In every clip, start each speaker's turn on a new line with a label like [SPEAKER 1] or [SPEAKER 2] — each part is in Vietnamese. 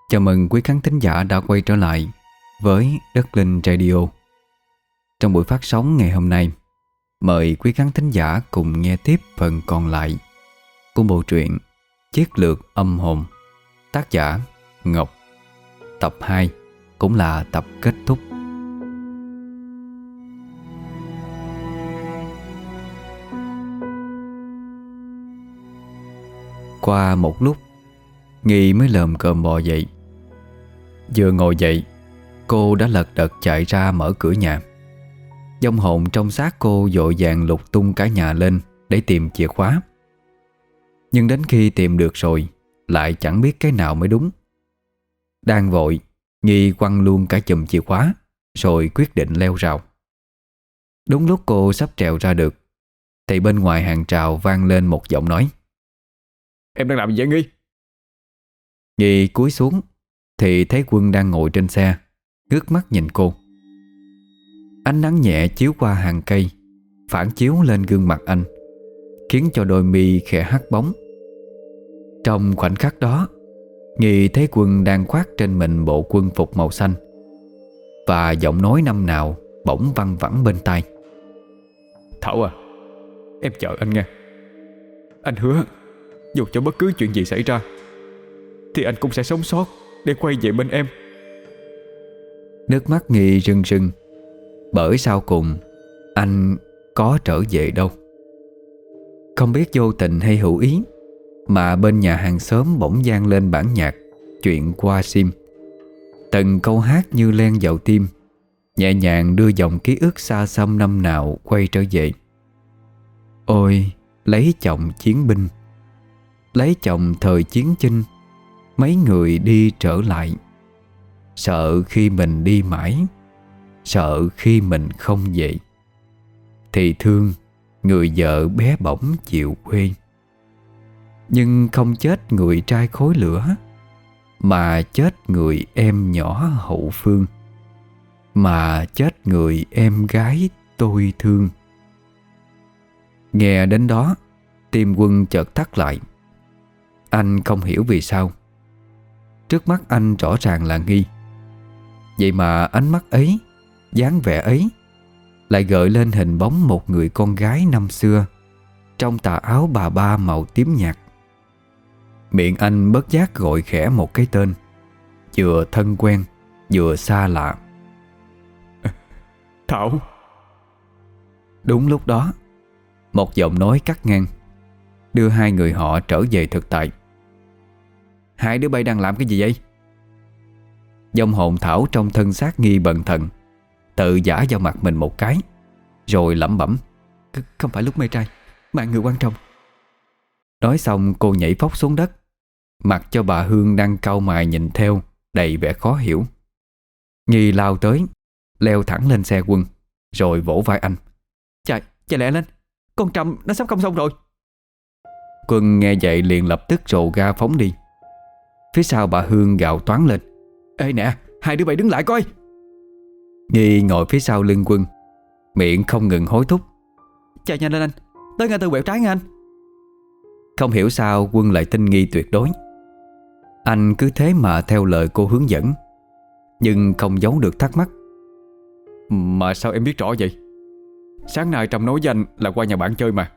[SPEAKER 1] Chào mừng quý khán thính giả đã quay trở lại với Đất Linh Radio. Trong buổi phát sóng ngày hôm nay, mời quý khán thính giả cùng nghe tiếp phần còn lại của bộ truyện Chiến lược âm hồn, tác giả Ngọc. Tập 2 cũng là tập kết thúc. Qua một lúc, Nghi mới lờm cờm bò dậy. Vừa ngồi dậy, cô đã lật đật chạy ra mở cửa nhà. Vong hồn trong xác cô vội vàng lục tung cả nhà lên để tìm chìa khóa. Nhưng đến khi tìm được rồi, lại chẳng biết cái nào mới đúng. Đang vội, Nghi quăng luôn cả chùm chìa khóa, rồi quyết định leo rào. Đúng lúc cô sắp trèo ra được, thì bên ngoài hàng rào vang lên một giọng nói:
[SPEAKER 2] "Em đang làm gì vậy Nghi?"
[SPEAKER 1] Nghi cúi xuống thì thấy Quân đang ngồi trên xe, ngước mắt nhìn cô. Ánh nắng nhẹ chiếu qua hàng cây, phản chiếu lên gương mặt anh, khiến cho đôi mi khẽ hắt bóng. Trong khoảnh khắc đó, Nghi thấy Quân đang khoác trên mình bộ quân phục màu xanh, và giọng nói năm nào bỗng văng vẳng bên tai:
[SPEAKER 2] "Thảo à, em chờ anh nghe. Anh hứa dù cho bất cứ chuyện gì xảy ra thì anh cũng sẽ sống sót để quay về bên em."
[SPEAKER 1] Nước mắt Nghi rưng rưng, bởi sau cùng anh có trở về đâu. Không biết vô tình hay hữu ý mà bên nhà hàng xóm bỗng vang lên bản nhạc Chuyện qua sim. Từng câu hát như len vào tim, nhẹ nhàng đưa dòng ký ức xa xăm năm nào quay trở về. Ôi lấy chồng chiến binh, lấy chồng thời chiến chinh, mấy người đi trở lại. Sợ khi mình đi mãi, sợ khi mình không về, thì thương người vợ bé bỏng chịu quê. Nhưng không chết người trai khối lửa, mà chết người em nhỏ hậu phương, mà chết người em gái tôi thương. Nghe đến đó, tim Quân chợt thắt lại. Anh không hiểu vì sao trước mắt anh rõ ràng là Nghi, vậy mà ánh mắt ấy, dáng vẻ ấy lại gợi lên hình bóng một người con gái năm xưa trong tà áo bà ba màu tím nhạt. Miệng anh bất giác gọi khẽ một cái tên, vừa thân quen vừa xa lạ:
[SPEAKER 2] "Thảo."
[SPEAKER 1] Đúng lúc đó, một giọng nói cắt ngang, đưa hai người họ trở về thực tại. "Hai đứa bay đang làm cái gì vậy?" Vong hồn Thảo trong thân xác Nghi bần thần, tự giả vào mặt mình một cái, rồi lẩm bẩm: Không phải lúc mê trai, mạng người quan trọng." Nói xong cô nhảy phóc xuống đất, mặc cho bà Hương đang cau mày nhìn theo đầy vẻ khó hiểu. Nghi lao tới, leo thẳng lên xe Quân, rồi vỗ vai anh: Chạy lẹ lên, con Trâm nó sắp không xong rồi." Quân nghe vậy liền lập tức rồ ga phóng đi. Phía sau bà Hương gào toáng lên: "Ê nè, hai đứa bay đứng lại coi." Nghi ngồi phía sau lưng Quân, miệng không ngừng hối thúc: "Chạy nhanh lên anh, tới ngã tư quẹo trái nha anh." Không hiểu sao Quân lại tin Nghi tuyệt đối. Anh cứ thế mà theo lời cô hướng dẫn, nhưng không giấu được thắc mắc:
[SPEAKER 2] "Mà sao em biết rõ vậy? Sáng nay Trâm nói với anh là qua nhà bạn chơi mà."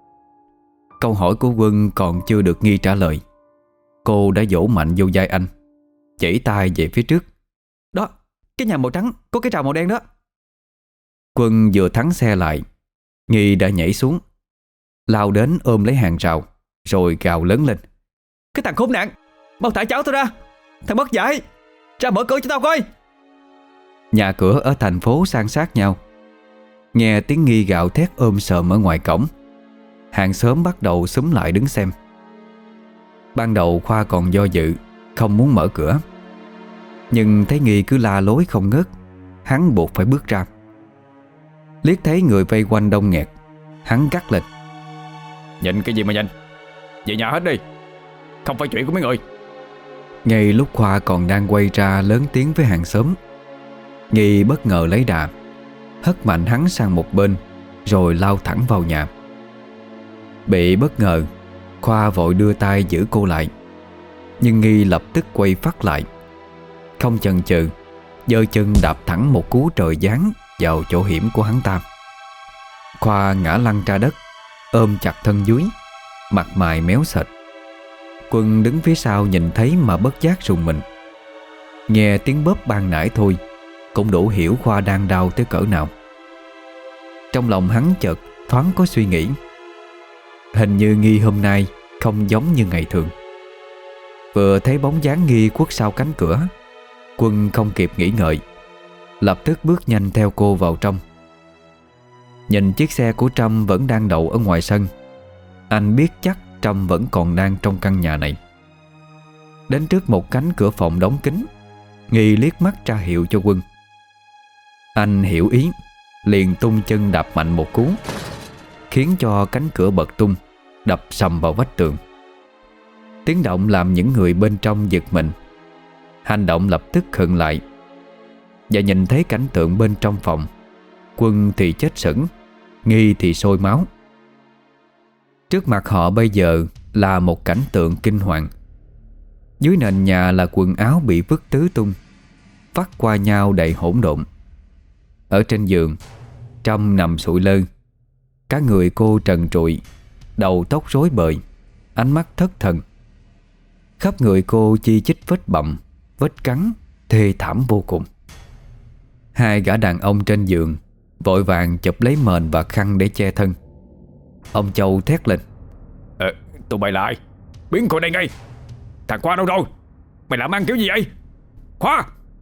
[SPEAKER 1] Câu hỏi của Quân còn chưa được Nghi trả lời, cô đã vỗ mạnh vô vai anh, chỉ tay về phía trước: "Đó, cái nhà màu trắng có cái rào màu đen đó." Quân vừa thắng xe lại, Nghi đã nhảy xuống, lao đến ôm lấy hàng rào, rồi gào lớn lên: "Cái thằng khốn nạn, mau thả cháu tôi ra! Thằng mất dạy, ra mở cửa cho tao coi!" Nhà cửa ở thành phố san sát nhau. Nghe tiếng Nghi gào thét ôm sờm ở ngoài cổng, hàng xóm bắt đầu xúm lại đứng xem. Ban đầu Khoa còn do dự, không muốn mở cửa, nhưng thấy Nghi cứ la lối không ngớt, hắn buộc phải bước ra. Liếc thấy người vây quanh đông nghẹt, hắn gắt lên:
[SPEAKER 2] "Nhìn cái gì mà nhìn, về nhà hết đi, không phải chuyện của mấy người."
[SPEAKER 1] Ngay lúc Khoa còn đang quay ra lớn tiếng với hàng xóm, Nghi bất ngờ lấy đà, hất mạnh hắn sang một bên, rồi lao thẳng vào nhà. Bị bất ngờ, Khoa vội đưa tay giữ cô lại, nhưng Nghi lập tức quay phắt lại, Không chần chừ, giơ chân đạp thẳng một cú trời giáng vào chỗ hiểm của hắn ta. Khoa ngã lăn ra đất, ôm chặt thân dưới, mặt mày méo sệt. Quân đứng phía sau nhìn thấy mà bất giác rùng mình. Nghe tiếng bóp ban nãy thôi cũng đủ hiểu Khoa đang đau tới cỡ nào. Trong lòng hắn chợt thoáng có suy nghĩ, hình như Nghi hôm nay không giống như ngày thường. Vừa thấy bóng dáng Nghi khuất sau cánh cửa, Quân không kịp nghĩ ngợi, lập tức bước nhanh theo cô vào trong. Nhìn chiếc xe của Trâm vẫn đang đậu ở ngoài sân, anh biết chắc Trâm vẫn còn đang trong căn nhà này. Đến trước một cánh cửa phòng đóng kín, Nghi liếc mắt ra hiệu cho Quân. Anh hiểu ý, liền tung chân đạp mạnh một cú, khiến cho cánh cửa bật tung, đập sầm vào vách tường. Tiếng động làm những người bên trong giật mình. Hành động lập tức khựng lại và nhìn thấy cảnh tượng bên trong phòng. Quân thì chết sững, Nghi thì sôi máu. Trước mặt họ bây giờ là một cảnh tượng kinh hoàng. Dưới nền nhà là quần áo bị vứt tứ tung, vắt qua nhau đầy hỗn độn. Ở trên giường, Trâm nằm sụi lơ. Cả người cô trần trụi, đầu tóc rối bời, ánh mắt thất thần. Khắp người cô chi chít vết bầm, vết cắn, thê thảm vô cùng. Hai gã đàn ông trên giường vội vàng chụp lấy mền và khăn để che thân. Ông Châu thét lên:
[SPEAKER 2] Tụi mày là ai? Biến khỏi đây ngay! Thằng Khoa đâu rồi? Mày làm ăn kiểu gì vậy? Khoa!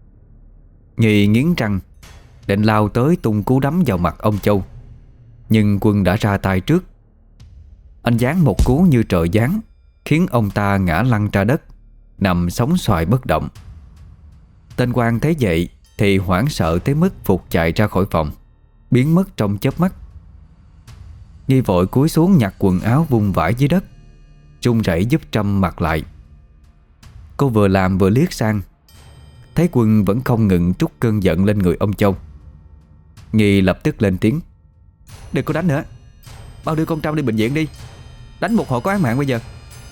[SPEAKER 1] Nghi nghiến răng định lao tới tung cú đấm vào mặt ông Châu, nhưng Quân đã ra tay trước. Anh giáng một cú như trời giáng, khiến ông ta ngã lăn ra đất, nằm sóng xoài bất động. Tên Quang thấy vậy thì hoảng sợ tới mức phục chạy ra khỏi phòng, biến mất trong chớp mắt. Nghi vội cúi xuống nhặt quần áo vung vãi dưới đất, run rẩy giúp Trâm mặc lại. Cô vừa làm vừa liếc sang, thấy Quân vẫn không ngừng trút cơn giận lên người ông Châu. Nghi lập tức lên tiếng: "Đừng có đánh nữa, bao đưa con Trâm đi bệnh viện đi. Đánh một hồi có án mạng bây giờ."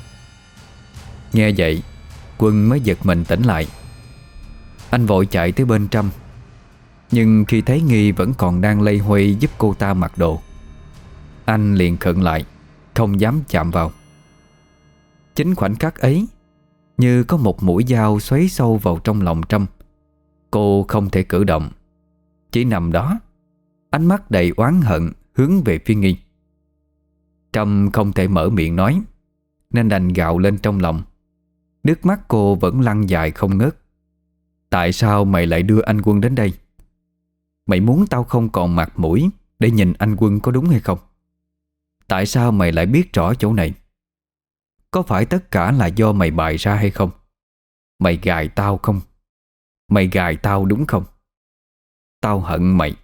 [SPEAKER 1] Nghe vậy, Quân mới giật mình tỉnh lại. Anh vội chạy tới bên Trâm, nhưng khi thấy Nghi vẫn còn đang loay hoay giúp cô ta mặc đồ, anh liền khựng lại, không dám chạm vào. Chính khoảnh khắc ấy, như có một mũi dao xoáy sâu vào trong lòng Trâm. Cô không thể cử động, chỉ nằm đó, ánh mắt đầy oán hận hướng về phía Nghi. Trâm không thể mở miệng nói, nên đành gào lên trong lòng. Nước mắt cô vẫn lăn dài không ngớt. "Tại sao mày lại đưa anh Quân đến đây? Mày muốn tao không còn mặt mũi để nhìn anh Quân có đúng hay không? Tại sao mày lại biết rõ chỗ này? Có phải tất cả là do mày bày ra hay không? Mày gài tao không? Mày gài tao đúng không? Tao hận mày."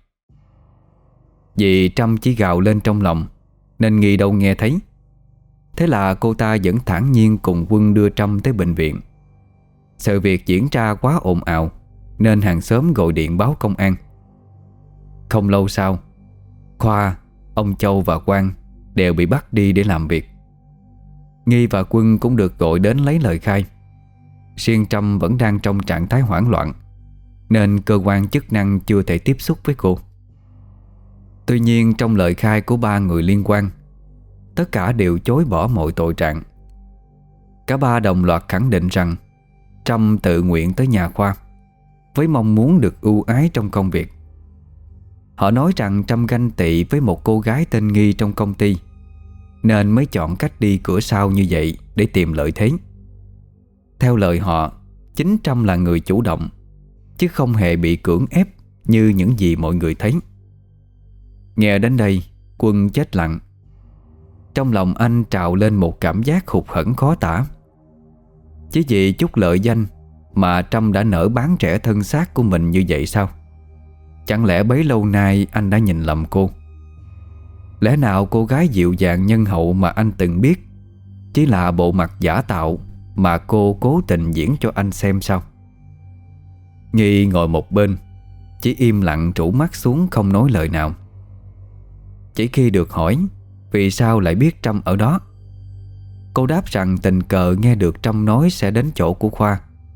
[SPEAKER 1] Vì Trâm chỉ gào lên trong lòng nên Nghi đâu nghe thấy. Thế là cô ta vẫn thản nhiên cùng Quân đưa Trâm tới bệnh viện. Sự việc diễn ra quá ồn ào nên hàng xóm gọi điện báo công an. Không lâu sau, Khoa, ông Châu và Quang đều bị bắt đi để làm việc. Nghi và Quân cũng được gọi đến lấy lời khai. Riêng Trâm vẫn đang trong trạng thái hoảng loạn, nên cơ quan chức năng chưa thể tiếp xúc với cô. Tuy nhiên trong lời khai của ba người liên quan, tất cả đều chối bỏ mọi tội trạng. Cả ba đồng loạt khẳng định rằng Trâm tự nguyện tới nhà Khoa với mong muốn được ưu ái trong công việc. Họ nói rằng Trâm ganh tị với một cô gái tên Nghi trong công ty, nên mới chọn cách đi cửa sau như vậy để tìm lợi thế. Theo lời họ, chính Trâm là người chủ động, chứ không hề bị cưỡng ép như những gì mọi người thấy. Nghe đến đây, Quân chết lặng. Trong lòng anh trào lên một cảm giác hụt hẫng khó tả. Chỉ vì chút lợi danh mà Trâm đã nỡ bán rẻ thân xác của mình như vậy sao? Chẳng lẽ bấy lâu nay anh đã nhìn lầm cô? Lẽ nào cô gái dịu dàng nhân hậu mà anh từng biết chỉ là bộ mặt giả tạo mà cô cố tình diễn cho anh xem sao? Nghi ngồi một bên, chỉ im lặng rũ mắt xuống không nói lời nào. Chỉ khi được hỏi vì sao lại biết Trâm ở đó, cô đáp rằng tình cờ nghe được Trâm nói sẽ đến chỗ của Khoa,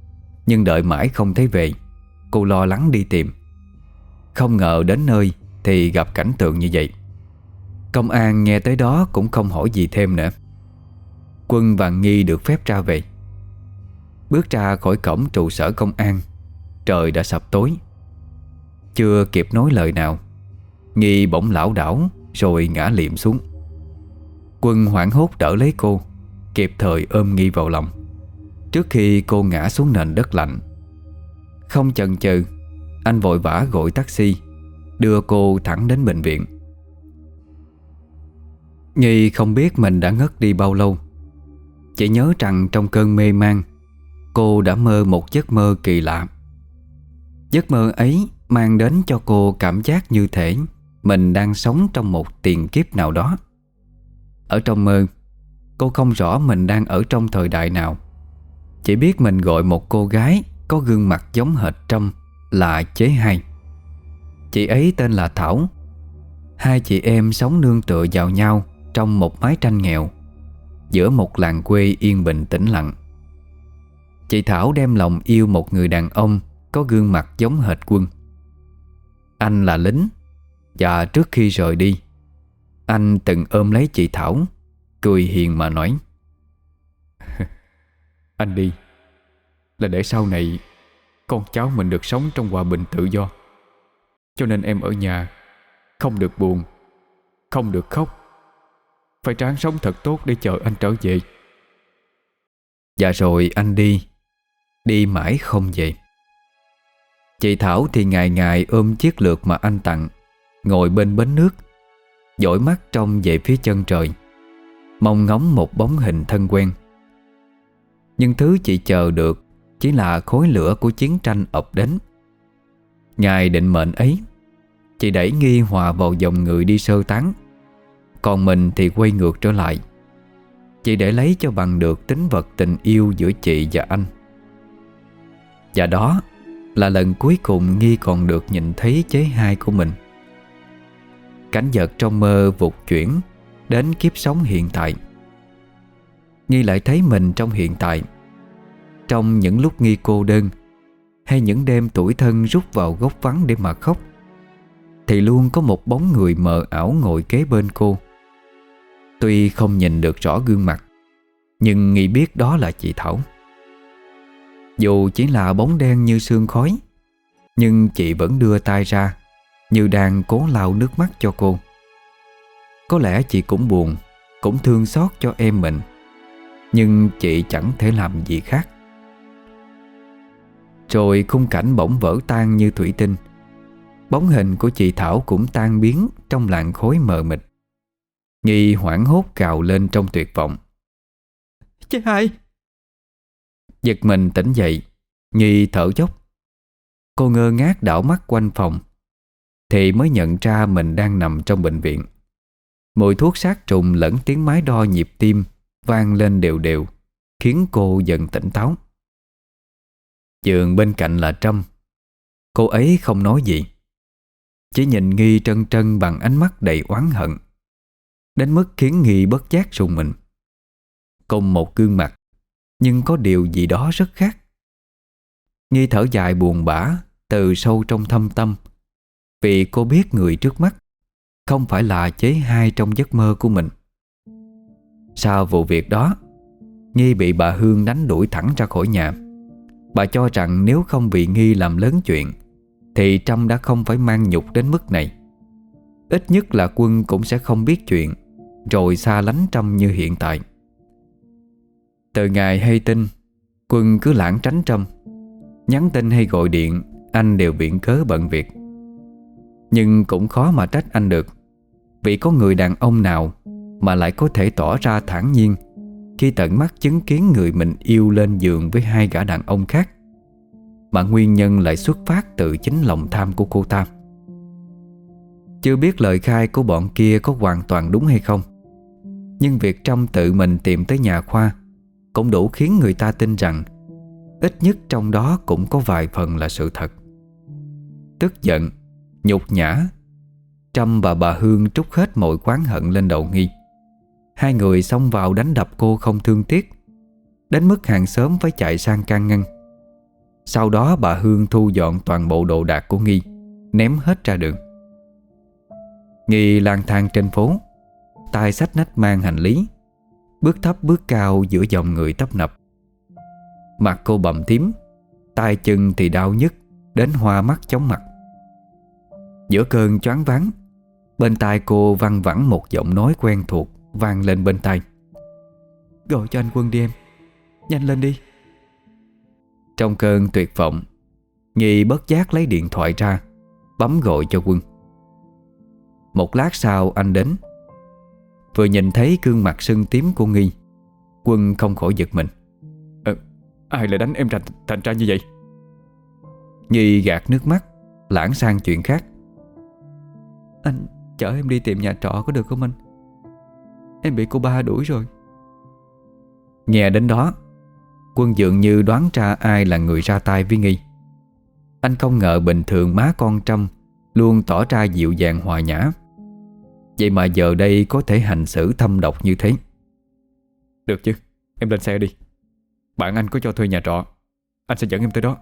[SPEAKER 1] Nhưng đợi mãi không thấy về, cô lo lắng đi tìm. Không ngờ đến nơi thì gặp cảnh tượng như vậy. Công an nghe tới đó cũng không hỏi gì thêm nữa. Quân và Nghi được phép ra về. Bước ra khỏi cổng trụ sở công an, trời đã sập tối. Chưa kịp nói lời nào, Nghi bỗng lảo đảo rồi ngã liệm xuống. Quân hoảng hốt đỡ lấy cô, kịp thời ôm Nghi vào lòng trước khi cô ngã xuống nền đất lạnh. Không chần chừ, anh vội vã gọi taxi đưa cô thẳng đến bệnh viện. Nghi không biết mình đã ngất đi bao lâu. Chỉ nhớ rằng trong cơn mê man, cô đã mơ một giấc mơ kỳ lạ. Giấc mơ ấy mang đến cho cô cảm giác như thể mình đang sống trong một tiền kiếp nào đó. Ở trong mơ, cô không rõ mình đang ở trong thời đại nào. Chỉ biết mình gọi một cô gái có gương mặt giống hệt Trâm là Chế Hai. Chị ấy tên là Thảo. Hai chị em sống nương tựa vào nhau trong một mái tranh nghèo giữa một làng quê yên bình tĩnh lặng. Chị Thảo đem lòng yêu một người đàn ông có gương mặt giống hệt Quân. Anh là lính, và trước khi rời đi, anh từng ôm lấy chị Thảo, cười hiền mà nói:
[SPEAKER 2] Anh đi là để sau này con cháu mình được sống trong hòa bình tự do. Cho nên em ở nhà, không được buồn, không được khóc, phải ráng sống thật tốt để chờ anh trở về.
[SPEAKER 1] Và rồi anh đi, đi mãi không về. Chị Thảo thì ngày ngày ôm chiếc lược mà anh tặng, ngồi bên bến nước, dõi mắt trông về phía chân trời, mong ngóng một bóng hình thân quen. Nhưng thứ chị chờ được chỉ là khói lửa của chiến tranh ập đến. Ngày định mệnh ấy, chị đẩy Nghi hòa vào dòng người đi sơ tán, còn mình thì quay ngược trở lại. Chị để lấy cho bằng được tính vật tình yêu giữa chị và anh. Và đó là lần cuối cùng Nghi còn được nhìn thấy Chế Hai của mình. Cảnh vật trong mơ vụt chuyển đến kiếp sống hiện tại. Nghi lại thấy mình trong hiện tại. Trong những lúc Nghi cô đơn, hay những đêm tủi thân rút vào góc vắng để mà khóc, thì luôn có một bóng người mờ ảo ngồi kế bên cô. Tuy không nhìn được rõ gương mặt, nhưng Nghi biết đó là chị Thảo. Dù chỉ là bóng đen như sương khói, nhưng chị vẫn đưa tay ra, như đang cố lau nước mắt cho cô. Có lẽ chị cũng buồn, cũng thương xót cho em mình, nhưng chị chẳng thể làm gì khác. Rồi khung cảnh bỗng vỡ tan như thủy tinh. Bóng hình của chị Thảo cũng tan biến trong làn khói mờ mịt. Nghi hoảng hốt gào lên trong tuyệt vọng:
[SPEAKER 2] Chế Hai!
[SPEAKER 1] Giật mình tỉnh dậy, Nghi thở dốc. Cô ngơ ngác đảo mắt quanh phòng, thì mới nhận ra mình đang nằm trong bệnh viện. Mùi thuốc sát trùng lẫn tiếng máy đo nhịp tim vang lên đều đều, khiến cô dần tỉnh táo. Giường bên cạnh là Trâm. Cô ấy không nói gì, chỉ nhìn Nghi trân trân bằng ánh mắt đầy oán hận, đến mức khiến Nghi bất giác rùng mình. Cùng một gương mặt, nhưng có điều gì đó rất khác. Nghi thở dài buồn bã từ sâu trong thâm tâm, vì cô biết người trước mắt không phải là Chế Hai trong giấc mơ của mình. Sau vụ việc đó, Nghi bị bà Hương đánh đuổi thẳng ra khỏi nhà. Bà cho rằng nếu không bị Nghi làm lớn chuyện, thì Trâm đã không phải mang nhục đến mức này. Ít nhất là Quân cũng sẽ không biết chuyện, rồi xa lánh Trâm như hiện tại. Từ ngày hay tin, Quân cứ lảng tránh Trâm. Nhắn tin hay gọi điện, anh đều viện cớ bận việc. Nhưng cũng khó mà trách anh được, vì có người đàn ông nào mà lại có thể tỏ ra thản nhiên khi tận mắt chứng kiến người mình yêu lên giường với hai gã đàn ông khác, mà nguyên nhân lại xuất phát từ chính lòng tham của cô ta. Chưa biết lời khai của bọn kia có hoàn toàn đúng hay không, nhưng việc Trâm tự mình tìm tới nhà Khoa cũng đủ khiến người ta tin rằng ít nhất trong đó cũng có vài phần là sự thật. Tức giận, nhục nhã, Trâm và bà Hương trút hết mọi oán hận lên đầu Nghi. Hai người xông vào đánh đập cô không thương tiếc, đến mức hàng xóm phải chạy sang can ngăn. Sau đó bà Hương thu dọn toàn bộ đồ đạc của Nghi, ném hết ra đường. Nghi lang thang trên phố, tay xách nách mang hành lý, bước thấp bước cao giữa dòng người tấp nập. Mặt cô bầm tím, tay chân thì đau nhức đến hoa mắt chóng mặt. Giữa cơn choáng váng, bên tai cô văng vẳng một giọng nói quen thuộc vang lên bên tai: "Gọi cho anh Quân đi em, nhanh lên đi." Trong cơn tuyệt vọng, Nghi bất giác lấy điện thoại ra, bấm gọi cho Quân. Một lát sau anh đến. Vừa nhìn thấy gương mặt sưng tím của Nghi, Quân không khỏi giật mình. Ai lại đánh em thành ra như vậy? Nghi gạt nước mắt, lảng sang chuyện khác. "Anh chở em đi tìm nhà trọ có được không anh? Em bị cô ba đuổi rồi." Nghe đến đó, Quân dường như đoán ra ai là người ra tay với Nghi. Anh không ngờ bình thường má con Trâm luôn tỏ ra dịu dàng hòa nhã, vậy mà giờ đây có thể hành xử thâm độc như thế. "Được chứ, em lên xe đi. Bạn anh có cho thuê nhà trọ, anh sẽ dẫn em tới đó."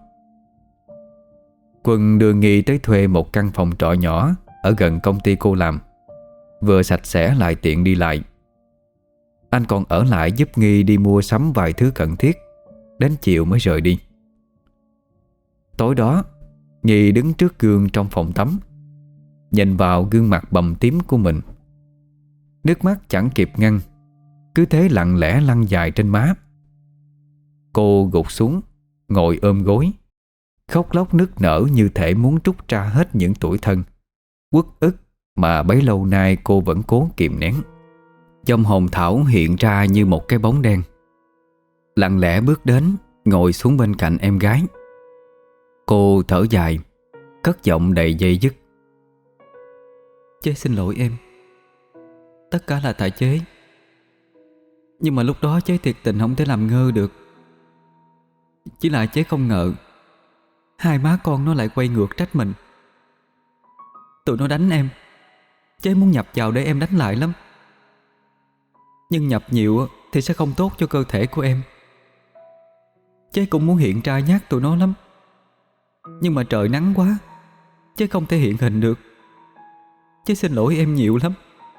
[SPEAKER 1] Quân đưa Nghi tới thuê một căn phòng trọ nhỏ ở gần công ty cô làm, vừa sạch sẽ lại tiện đi lại. Anh còn ở lại giúp Nghi đi mua sắm vài thứ cần thiết, đến chiều mới rời đi. Tối đó, Nghi đứng trước gương trong phòng tắm, nhìn vào gương mặt bầm tím của mình. Nước mắt chẳng kịp ngăn, cứ thế lặng lẽ lăn dài trên má. Cô gục xuống, ngồi ôm gối, khóc lóc nức nở như thể muốn trút ra hết những tủi thân, uất ức mà bấy lâu nay cô vẫn cố kìm nén. Trong hồn Thảo hiện ra như một cái bóng đen, lặng lẽ bước đến, ngồi xuống bên cạnh em gái. Cô thở dài, cất giọng đầy dây dứt: "Chế xin lỗi em. Tất cả là tại chế. Nhưng mà lúc đó chế thiệt tình không thể làm ngơ được. Chỉ là chế không ngờ hai má con nó lại quay ngược trách mình. Tụi nó đánh em, chế muốn nhập vào để em đánh lại lắm. Nhưng nhập nhiều thì sẽ không tốt cho cơ thể của em. Chế cũng muốn hiện ra nhát tụi nó lắm, nhưng mà trời nắng quá, chế không thể hiện hình được. Chế xin lỗi em nhiều lắm."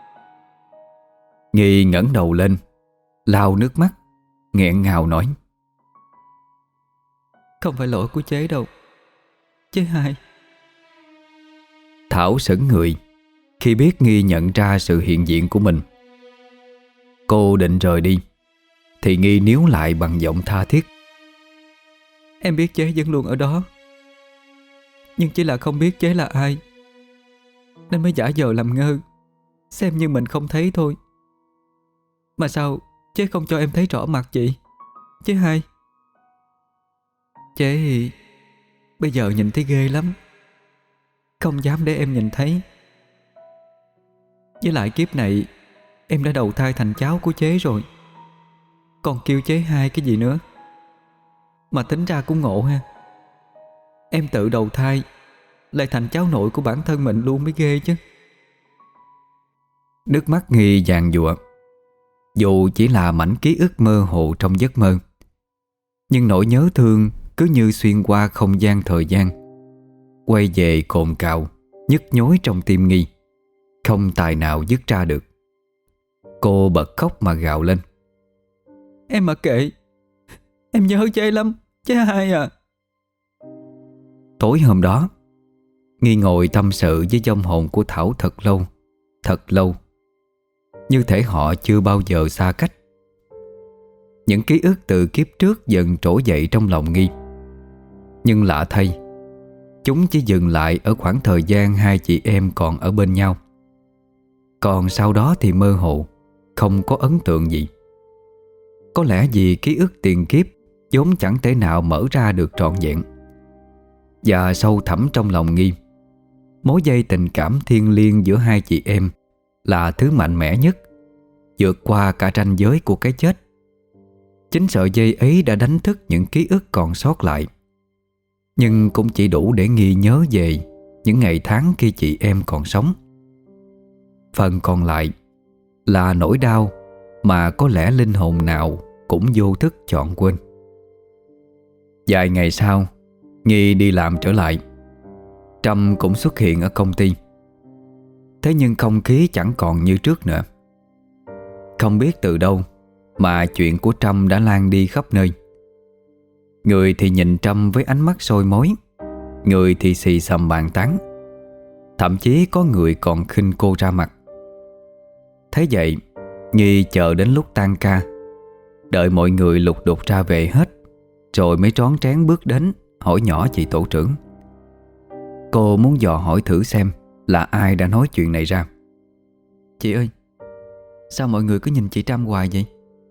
[SPEAKER 1] Nghi ngẩng đầu lên, lau nước mắt, nghẹn ngào nói: "Không phải lỗi của chế đâu, chế hai." Thảo sững người khi biết Nghi nhận ra sự hiện diện của mình. Cô định rời đi thì Nghi níu lại bằng giọng tha thiết: "Em biết chế vẫn luôn ở đó, nhưng chỉ là không biết chế là ai, nên mới giả vờ làm ngơ, xem như mình không thấy thôi. Mà sao chế không cho em thấy rõ mặt vậy, chế hai? Chế bây giờ nhìn thấy ghê lắm, không dám để em nhìn thấy. Với lại kiếp này em đã đầu thai thành cháu của chế rồi, còn kêu chế hai cái gì nữa. Mà tính ra cũng ngộ ha, em tự đầu thai lại thành cháu nội của bản thân mình luôn mới ghê chứ." Nước mắt Nghi giàn giụa. Dù chỉ là mảnh ký ức mơ hồ trong giấc mơ, nhưng nỗi nhớ thương cứ như xuyên qua không gian thời gian, quay về cồn cào, nhức nhối trong tim Nghi, không tài nào dứt ra được. Cô bật khóc mà gào lên: "Em mặc kệ, em nhớ chế lắm, chế hai à." Tối hôm đó, Nghi ngồi tâm sự với vong hồn của Thảo thật lâu, như thể họ chưa bao giờ xa cách. Những ký ức từ kiếp trước dần trỗi dậy trong lòng Nghi. Nhưng lạ thay, chúng chỉ dừng lại ở khoảng thời gian hai chị em còn ở bên nhau. Còn sau đó thì mơ hồ, không có ấn tượng gì. Có lẽ vì ký ức tiền kiếp vốn chẳng thể nào mở ra được trọn vẹn. Và sâu thẳm trong lòng Nghi, mối dây tình cảm thiêng liêng giữa hai chị em là thứ mạnh mẽ nhất, vượt qua cả ranh giới của cái chết. Chính sợi dây ấy đã đánh thức những ký ức còn sót lại, nhưng cũng chỉ đủ để Nghi nhớ về những ngày tháng khi chị em còn sống. Phần còn lại là nỗi đau mà có lẽ linh hồn nào cũng vô thức chọn quên. Vài ngày sau, Nghi đi làm trở lại, Trâm cũng xuất hiện ở công ty. Thế nhưng không khí chẳng còn như trước nữa. Không biết từ đâu mà chuyện của Trâm đã lan đi khắp nơi. Người thì nhìn Trâm với ánh mắt soi mói, người thì xì xầm bàn tán. Thậm chí có người còn khinh cô ra mặt. Thế vậy, Nhi chờ đến lúc tan ca, đợi mọi người lục đục ra về hết, rồi mới trón trén bước đến hỏi nhỏ chị tổ trưởng. Cô muốn dò hỏi thử xem là ai đã nói chuyện này ra. Chị ơi, sao mọi người cứ nhìn chị Trâm hoài vậy?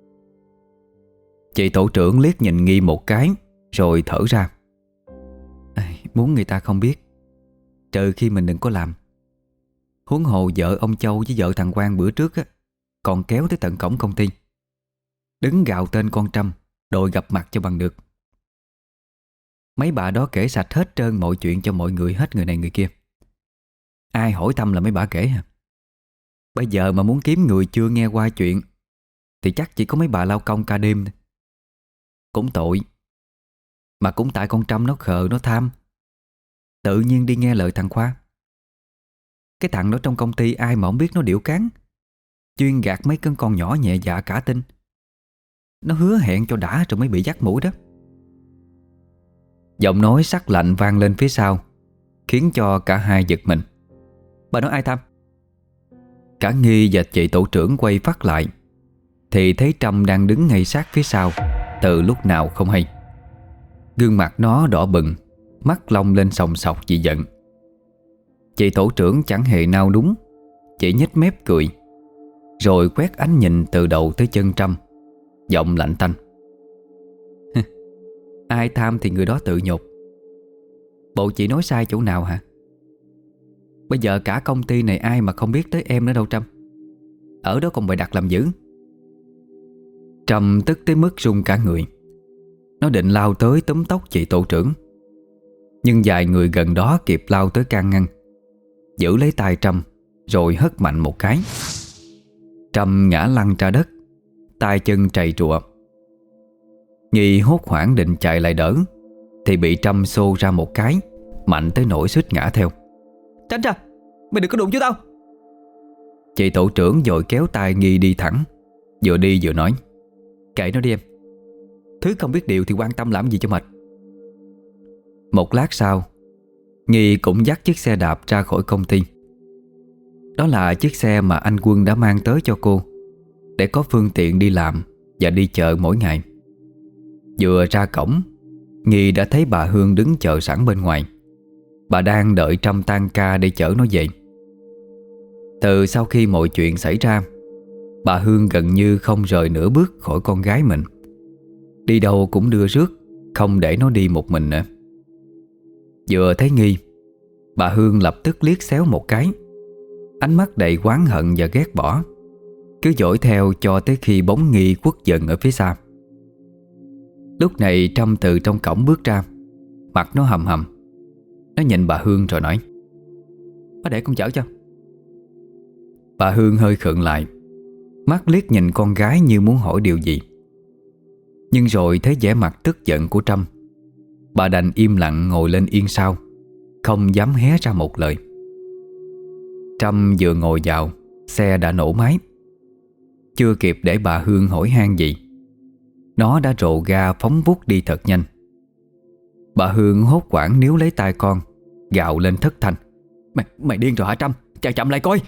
[SPEAKER 1] Chị tổ trưởng liếc nhìn Nghi một cái, rồi thở ra. Muốn người ta không biết, trừ khi mình đừng có làm. Huống hồ vợ ông Châu với vợ thằng Quang bữa trước á, còn kéo tới tận cổng công ty, đứng gào tên con Trâm, đòi gặp mặt cho bằng được. Mấy bà đó kể sạch hết trơn mọi chuyện cho mọi người hết, người này người kia. Ai hỏi thăm là mấy bà kể hả? Bây giờ mà muốn kiếm người chưa nghe qua chuyện thì chắc chỉ có mấy bà lao công ca đêm. Cũng tội. Mà cũng tại con Trâm nó khờ, nó tham, tự nhiên đi nghe lời thằng Khoa. Cái thằng đó trong công ty ai mà không biết nó điểu cán, chuyên gạt mấy con nhỏ nhẹ dạ cả tin. Nó hứa hẹn cho đã rồi mới bị dắt mũi đó. Giọng nói sắc lạnh vang lên phía sau, khiến cho cả hai giật mình. Bà nói ai tham? Cả Nghi và chị tổ trưởng quay phát lại thì thấy Trâm đang đứng ngay sát phía sau từ lúc nào không hay. Gương mặt nó đỏ bừng, mắt long lên sòng sọc vì giận. Chị tổ trưởng chẳng hề nao núng, chỉ nhếch mép cười, rồi quét ánh nhìn từ đầu tới chân Trâm, giọng lạnh tanh. Ai tham thì người đó tự nhục. Bộ chị nói sai chỗ nào hả? Bây giờ cả công ty này ai mà không biết tới em nữa đâu Trâm. Ở đó còn bày đặt làm dữ. Trâm tức tới mức run cả người. Nó định lao tới túm tóc chị tổ trưởng, nhưng vài người gần đó kịp lao tới can ngăn, giữ lấy tay Trâm rồi hất mạnh một cái. Trâm ngã lăn ra đất, tay chân trầy trụa. Nghi hốt hoảng định chạy lại đỡ thì bị Trâm xô ra một cái, mạnh tới nỗi suýt ngã theo. Tránh ra, mày đừng có đụng vô tao. Chị tổ trưởng vội kéo tay Nghi đi thẳng, vừa đi vừa nói. Kệ nó đi em, thứ không biết điều thì quan tâm làm gì cho mệt. Một lát sau, Nghi cũng dắt chiếc xe đạp ra khỏi công ty. Đó là chiếc xe mà anh Quân đã mang tới cho cô, để có phương tiện đi làm và đi chợ mỗi ngày. Vừa ra cổng, Nghi đã thấy bà Hương đứng chờ sẵn bên ngoài. Bà đang đợi Trâm tan ca để chở nó về. Từ sau khi mọi chuyện xảy ra, bà Hương gần như không rời nửa bước khỏi con gái mình. Đi đâu cũng đưa rước, không để nó đi một mình nữa. Vừa thấy Nghi, bà Hương lập tức liếc xéo một cái, ánh mắt đầy oán hận và ghét bỏ, cứ dõi theo cho tới khi bóng Nghi khuất dần ở phía xa. Lúc này Trâm từ trong cổng bước ra, mặt nó hầm hầm. Nó nhìn bà Hương rồi nói. Bà để con chở cho. Bà Hương hơi khựng lại, mắt liếc nhìn con gái như muốn hỏi điều gì. Nhưng rồi thấy vẻ mặt tức giận của Trâm, bà đành im lặng ngồi lên yên sau, không dám hé ra một lời. Trâm vừa ngồi vào, xe đã nổ máy. Chưa kịp để bà Hương hỏi han gì, nó đã rồ ga phóng vút đi thật nhanh. Bà Hương hốt hoảng níu lấy tay con, gào lên thất thanh. Mày điên rồi hả Trâm? Chạy chậm lại coi.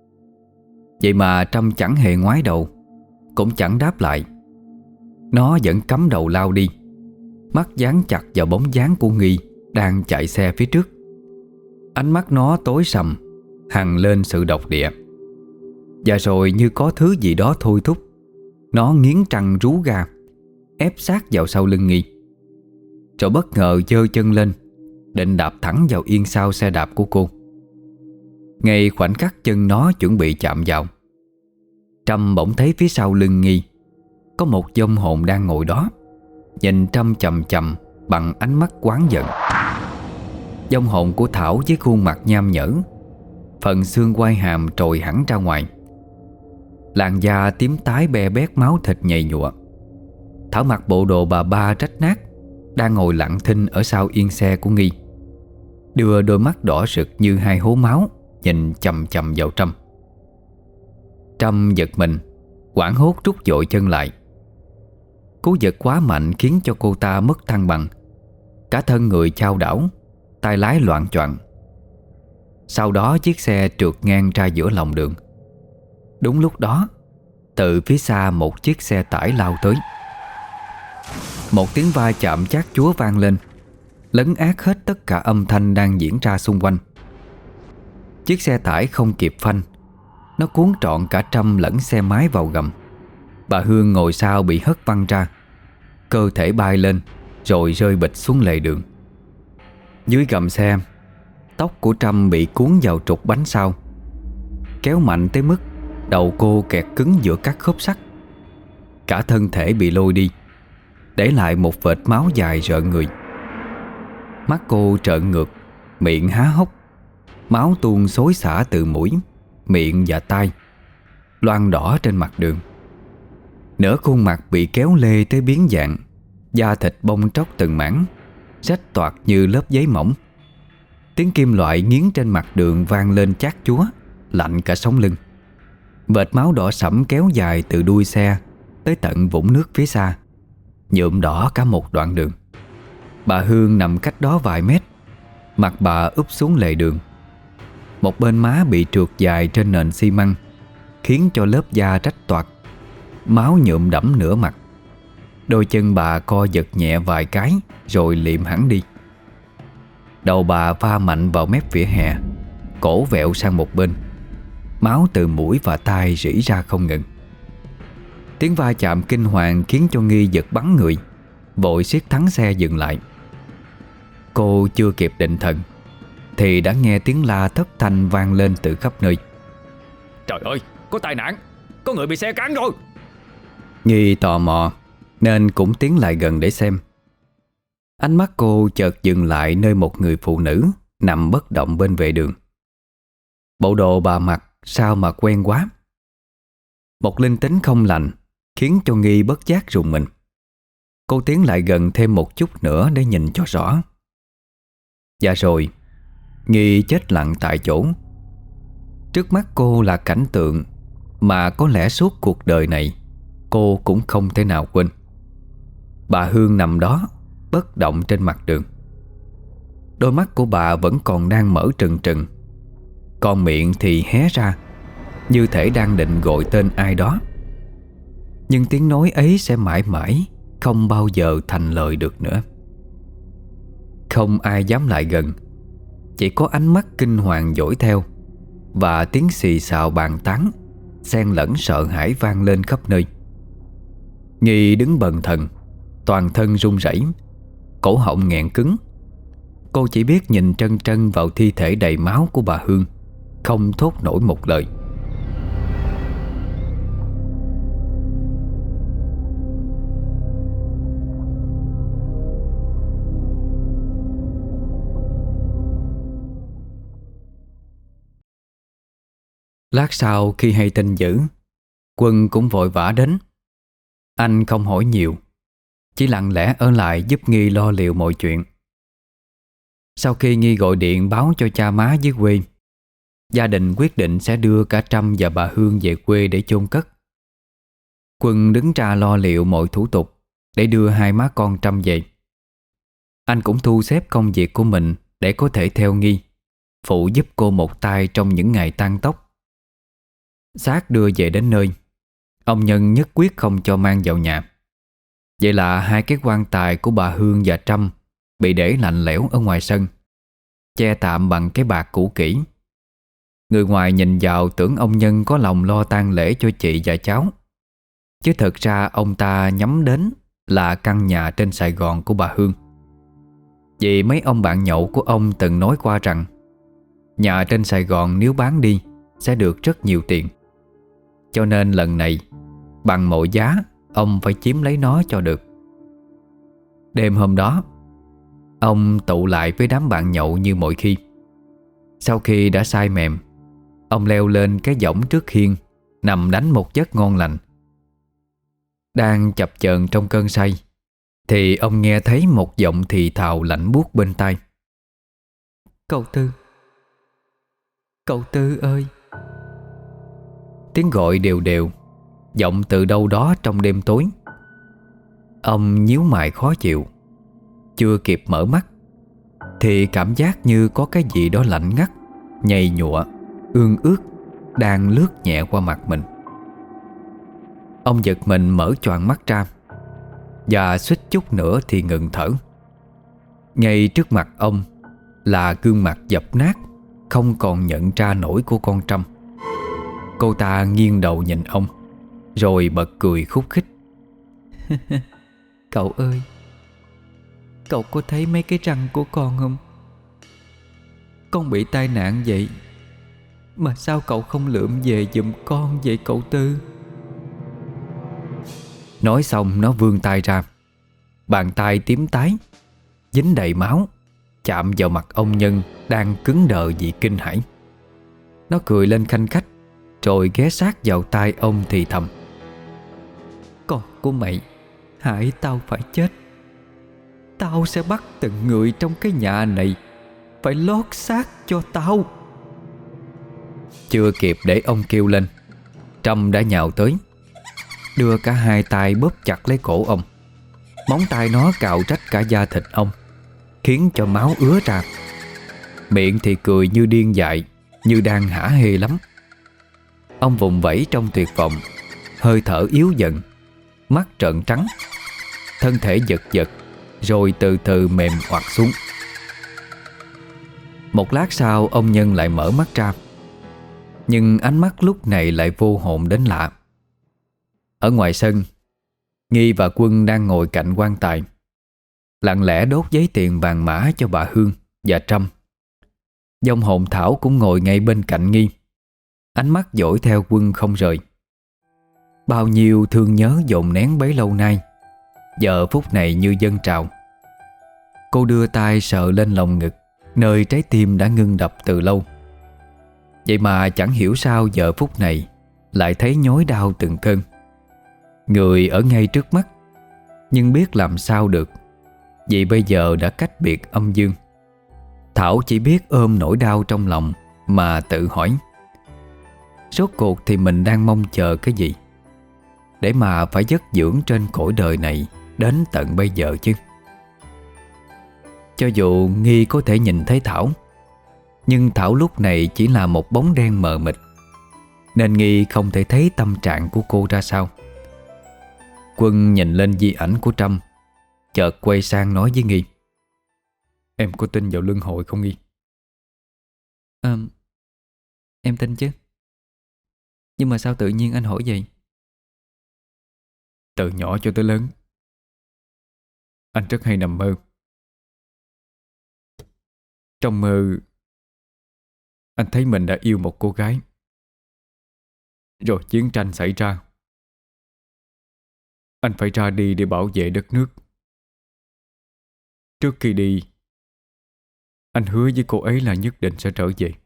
[SPEAKER 1] Vậy mà Trâm chẳng hề ngoái đầu, cũng chẳng đáp lại. Nó vẫn cắm đầu lao đi, mắt dán chặt vào bóng dáng của Nghi đang chạy xe phía trước. Ánh mắt nó tối sầm, hằn lên sự độc địa. Và rồi như có thứ gì đó thôi thúc, nó nghiến răng rú ga, ép sát vào sau lưng Nghi. Rồi bất ngờ giơ chân lên, định đạp thẳng vào yên sau xe đạp của cô. Ngay khoảnh khắc chân nó chuẩn bị chạm vào, Trâm bỗng thấy phía sau lưng Nghi có một vong hồn đang ngồi đó, nhìn Trâm chằm chằm bằng ánh mắt oán giận. Vong hồn của Thảo với khuôn mặt nham nhở, phần xương quai hàm trồi hẳn ra ngoài, làn da tím tái be bét máu thịt nhầy nhụa. Thảo mặc bộ đồ bà ba rách nát, đang ngồi lặng thinh ở sau yên xe của Nghi, đưa đôi mắt đỏ rực như hai hố máu nhìn chằm chằm vào Trâm. Trâm giật mình, hoảng hốt rút vội chân lại. Cú giật quá mạnh khiến cho cô ta mất thăng bằng, cả thân người chao đảo, tay lái loạng choạng. Sau đó chiếc xe trượt ngang ra giữa lòng đường. Đúng lúc đó, từ phía xa một chiếc xe tải lao tới. Một tiếng va chạm chát chúa vang lên, lấn át hết tất cả âm thanh đang diễn ra xung quanh. Chiếc xe tải không kịp phanh, nó cuốn trọn cả Trâm lẫn xe máy vào gầm. Bà Hương ngồi sau bị hất văng ra, cơ thể bay lên rồi rơi bịch xuống lề đường. Dưới gầm xe, tóc của Trâm bị cuốn vào trục bánh sau, kéo mạnh tới mức đầu cô kẹt cứng giữa các khớp sắt. Cả thân thể bị lôi đi, để lại một vệt máu dài rợn người. Mắt cô trợn ngược, miệng há hốc, máu tuôn xối xả từ mũi, miệng và tai, loang đỏ trên mặt đường. Nửa khuôn mặt bị kéo lê tới biến dạng, da thịt bong tróc từng mảng, rách toạc như lớp giấy mỏng. Tiếng kim loại nghiến trên mặt đường vang lên chát chúa, lạnh cả sống lưng. Vệt máu đỏ sẫm kéo dài từ đuôi xe tới tận vũng nước phía xa, nhuộm đỏ cả một đoạn đường. Bà Hương nằm cách đó vài mét, mặt bà úp xuống lề đường. Một bên má bị trượt dài trên nền xi măng, khiến cho lớp da rách toạc, máu nhuộm đẫm nửa mặt. Đôi chân bà co giật nhẹ vài cái rồi liệm hẳn đi. Đầu bà va mạnh vào mép vỉa hè, cổ vẹo sang một bên. Máu từ mũi và tai rỉ ra không ngừng. Tiếng va chạm kinh hoàng khiến cho Nghi giật bắn người, vội siết thắng xe dừng lại. Cô chưa kịp định thần thì đã nghe tiếng la thất thanh vang lên từ khắp nơi.
[SPEAKER 2] Trời ơi, có tai nạn, có người bị xe cán rồi.
[SPEAKER 1] Nghi tò mò nên cũng tiến lại gần để xem. Ánh mắt cô chợt dừng lại nơi một người phụ nữ nằm bất động bên vệ đường. Bộ đồ bà mặc sao mà quen quá. Một linh tính không lành khiến cho Nghi bất giác rùng mình. Cô tiến lại gần thêm một chút nữa để nhìn cho rõ. Và rồi Nghi chết lặng tại chỗ. Trước mắt cô là cảnh tượng mà có lẽ suốt cuộc đời này cô cũng không thể nào quên. Bà Hương nằm đó bất động trên mặt đường. Đôi mắt của bà vẫn còn đang mở trừng trừng, còn miệng thì hé ra, như thể đang định gọi tên ai đó. Nhưng tiếng nói ấy sẽ mãi mãi không bao giờ thành lời được nữa. Không ai dám lại gần, chỉ có ánh mắt kinh hoàng dõi theo, và tiếng xì xào bàn tán xen lẫn sợ hãi vang lên khắp nơi. Nghi đứng bần thần, toàn thân run rẩy, cổ họng nghẹn cứng. Cô chỉ biết nhìn trân trân vào thi thể đầy máu của bà Hương, không thốt nổi một lời. Lát sau khi hay tin dữ, Quân cũng vội vã đến. Anh không hỏi nhiều, chỉ lặng lẽ ở lại giúp Nghi lo liệu mọi chuyện. Sau khi Nghi gọi điện báo cho cha má dưới quê, gia đình quyết định sẽ đưa cả Trâm và bà Hương về quê để chôn cất. Quân đứng ra lo liệu mọi thủ tục để đưa hai má con Trâm về. Anh cũng thu xếp công việc của mình để có thể theo Nghi, phụ giúp cô một tay trong những ngày tang tóc. Xác đưa về đến nơi, ông Nhân nhất quyết không cho mang vào nhà. Vậy là hai cái quan tài của bà Hương và Trâm bị để lạnh lẽo ở ngoài sân, che tạm bằng cái bạt cũ kỹ. Người ngoài nhìn vào tưởng ông Nhân có lòng lo tang lễ cho chị và cháu, chứ thật ra ông ta nhắm đến là căn nhà trên Sài Gòn của bà Hương. Vì mấy ông bạn nhậu của ông từng nói qua rằng nhà trên Sài Gòn nếu bán đi sẽ được rất nhiều tiền. Cho nên lần này bằng mọi giá ông phải chiếm lấy nó cho được. Đêm hôm đó, ông tụ lại với đám bạn nhậu như mọi khi. Sau khi đã say mềm, ông leo lên cái võng trước hiên, nằm đánh một giấc ngon lành. Đang chập chờn trong cơn say thì ông nghe thấy một giọng thì thào lạnh buốt bên tai.
[SPEAKER 2] Cậu Tư, cậu Tư ơi.
[SPEAKER 1] Tiếng gọi đều đều vọng từ đâu đó trong đêm tối. Ông nhíu mày khó chịu. Chưa kịp mở mắt thì cảm giác như có cái gì đó lạnh ngắt, nhầy nhụa, ương ướt đang lướt nhẹ qua mặt mình. Ông giật mình mở choàng mắt ra, và suýt chút nữa thì ngừng thở. Ngay trước mặt ông là gương mặt dập nát, không còn nhận ra nổi của con Trâm. Cô ta nghiêng đầu nhìn ông, rồi bật cười khúc khích.
[SPEAKER 2] Cậu ơi, cậu có thấy mấy cái răng của con không? Con bị tai nạn vậy mà sao cậu không lượm về giùm con vậy cậu Tư?
[SPEAKER 1] Nói xong nó vươn tay ra. Bàn tay tím tái, dính đầy máu, chạm vào mặt ông Nhân đang cứng đờ vì kinh hãi. Nó cười lên khanh khách, rồi ghé sát vào tai ông thì thầm.
[SPEAKER 2] Con của mày hại tao phải chết. Tao sẽ bắt từng người trong cái nhà này phải lót xác cho tao.
[SPEAKER 1] Chưa kịp để ông kêu lên, Trâm đã nhào tới, đưa cả hai tay bóp chặt lấy cổ ông. Móng tay nó cào rách cả da thịt ông, khiến cho máu ứa ra. Miệng thì cười như điên dại, như đang hả hê lắm. Ông vùng vẫy trong tuyệt vọng, hơi thở yếu dần, mắt trợn trắng, thân thể giật giật, rồi từ từ mềm oặt xuống. Một lát sau ông Nhân lại mở mắt ra, nhưng ánh mắt lúc này lại vô hồn đến lạ. Ở ngoài sân, Nghi và Quân đang ngồi cạnh quan tài, lặng lẽ đốt giấy tiền vàng mã cho bà Hương và Trâm. Vong hồn Thảo cũng ngồi ngay bên cạnh Nghi, ánh mắt dõi theo Quân không rời. Bao nhiêu thương nhớ dồn nén bấy lâu nay giờ phút này như dâng trào. Cô đưa tay sờ lên lồng ngực, nơi trái tim đã ngưng đập từ lâu. Vậy mà chẳng hiểu sao giờ phút này lại thấy nhói đau từng cơn. Người ở ngay trước mắt, nhưng biết làm sao được, vì bây giờ đã cách biệt âm dương. Thảo chỉ biết ôm nỗi đau trong lòng mà tự hỏi, rốt cuộc thì mình đang mong chờ cái gì để mà phải vất vưởng trên cõi đời này đến tận bây giờ chứ. Cho dù Nghi có thể nhìn thấy Thảo, nhưng Thảo lúc này chỉ là một bóng đen mờ mịt, nên Nghi không thể thấy tâm trạng của cô ra sao. Quân nhìn lên di ảnh của Trâm, chợt quay sang nói với Nghi. Em có tin vào luân hồi không Nghi?
[SPEAKER 2] Em tin chứ. Nhưng mà sao tự nhiên anh hỏi vậy?
[SPEAKER 1] Từ nhỏ cho tới lớn, anh rất hay nằm mơ. Trong mơ, anh thấy mình đã yêu một cô gái. Rồi chiến tranh xảy ra, anh phải ra đi để bảo vệ đất nước. Trước khi đi, anh hứa với cô ấy là nhất định sẽ trở về.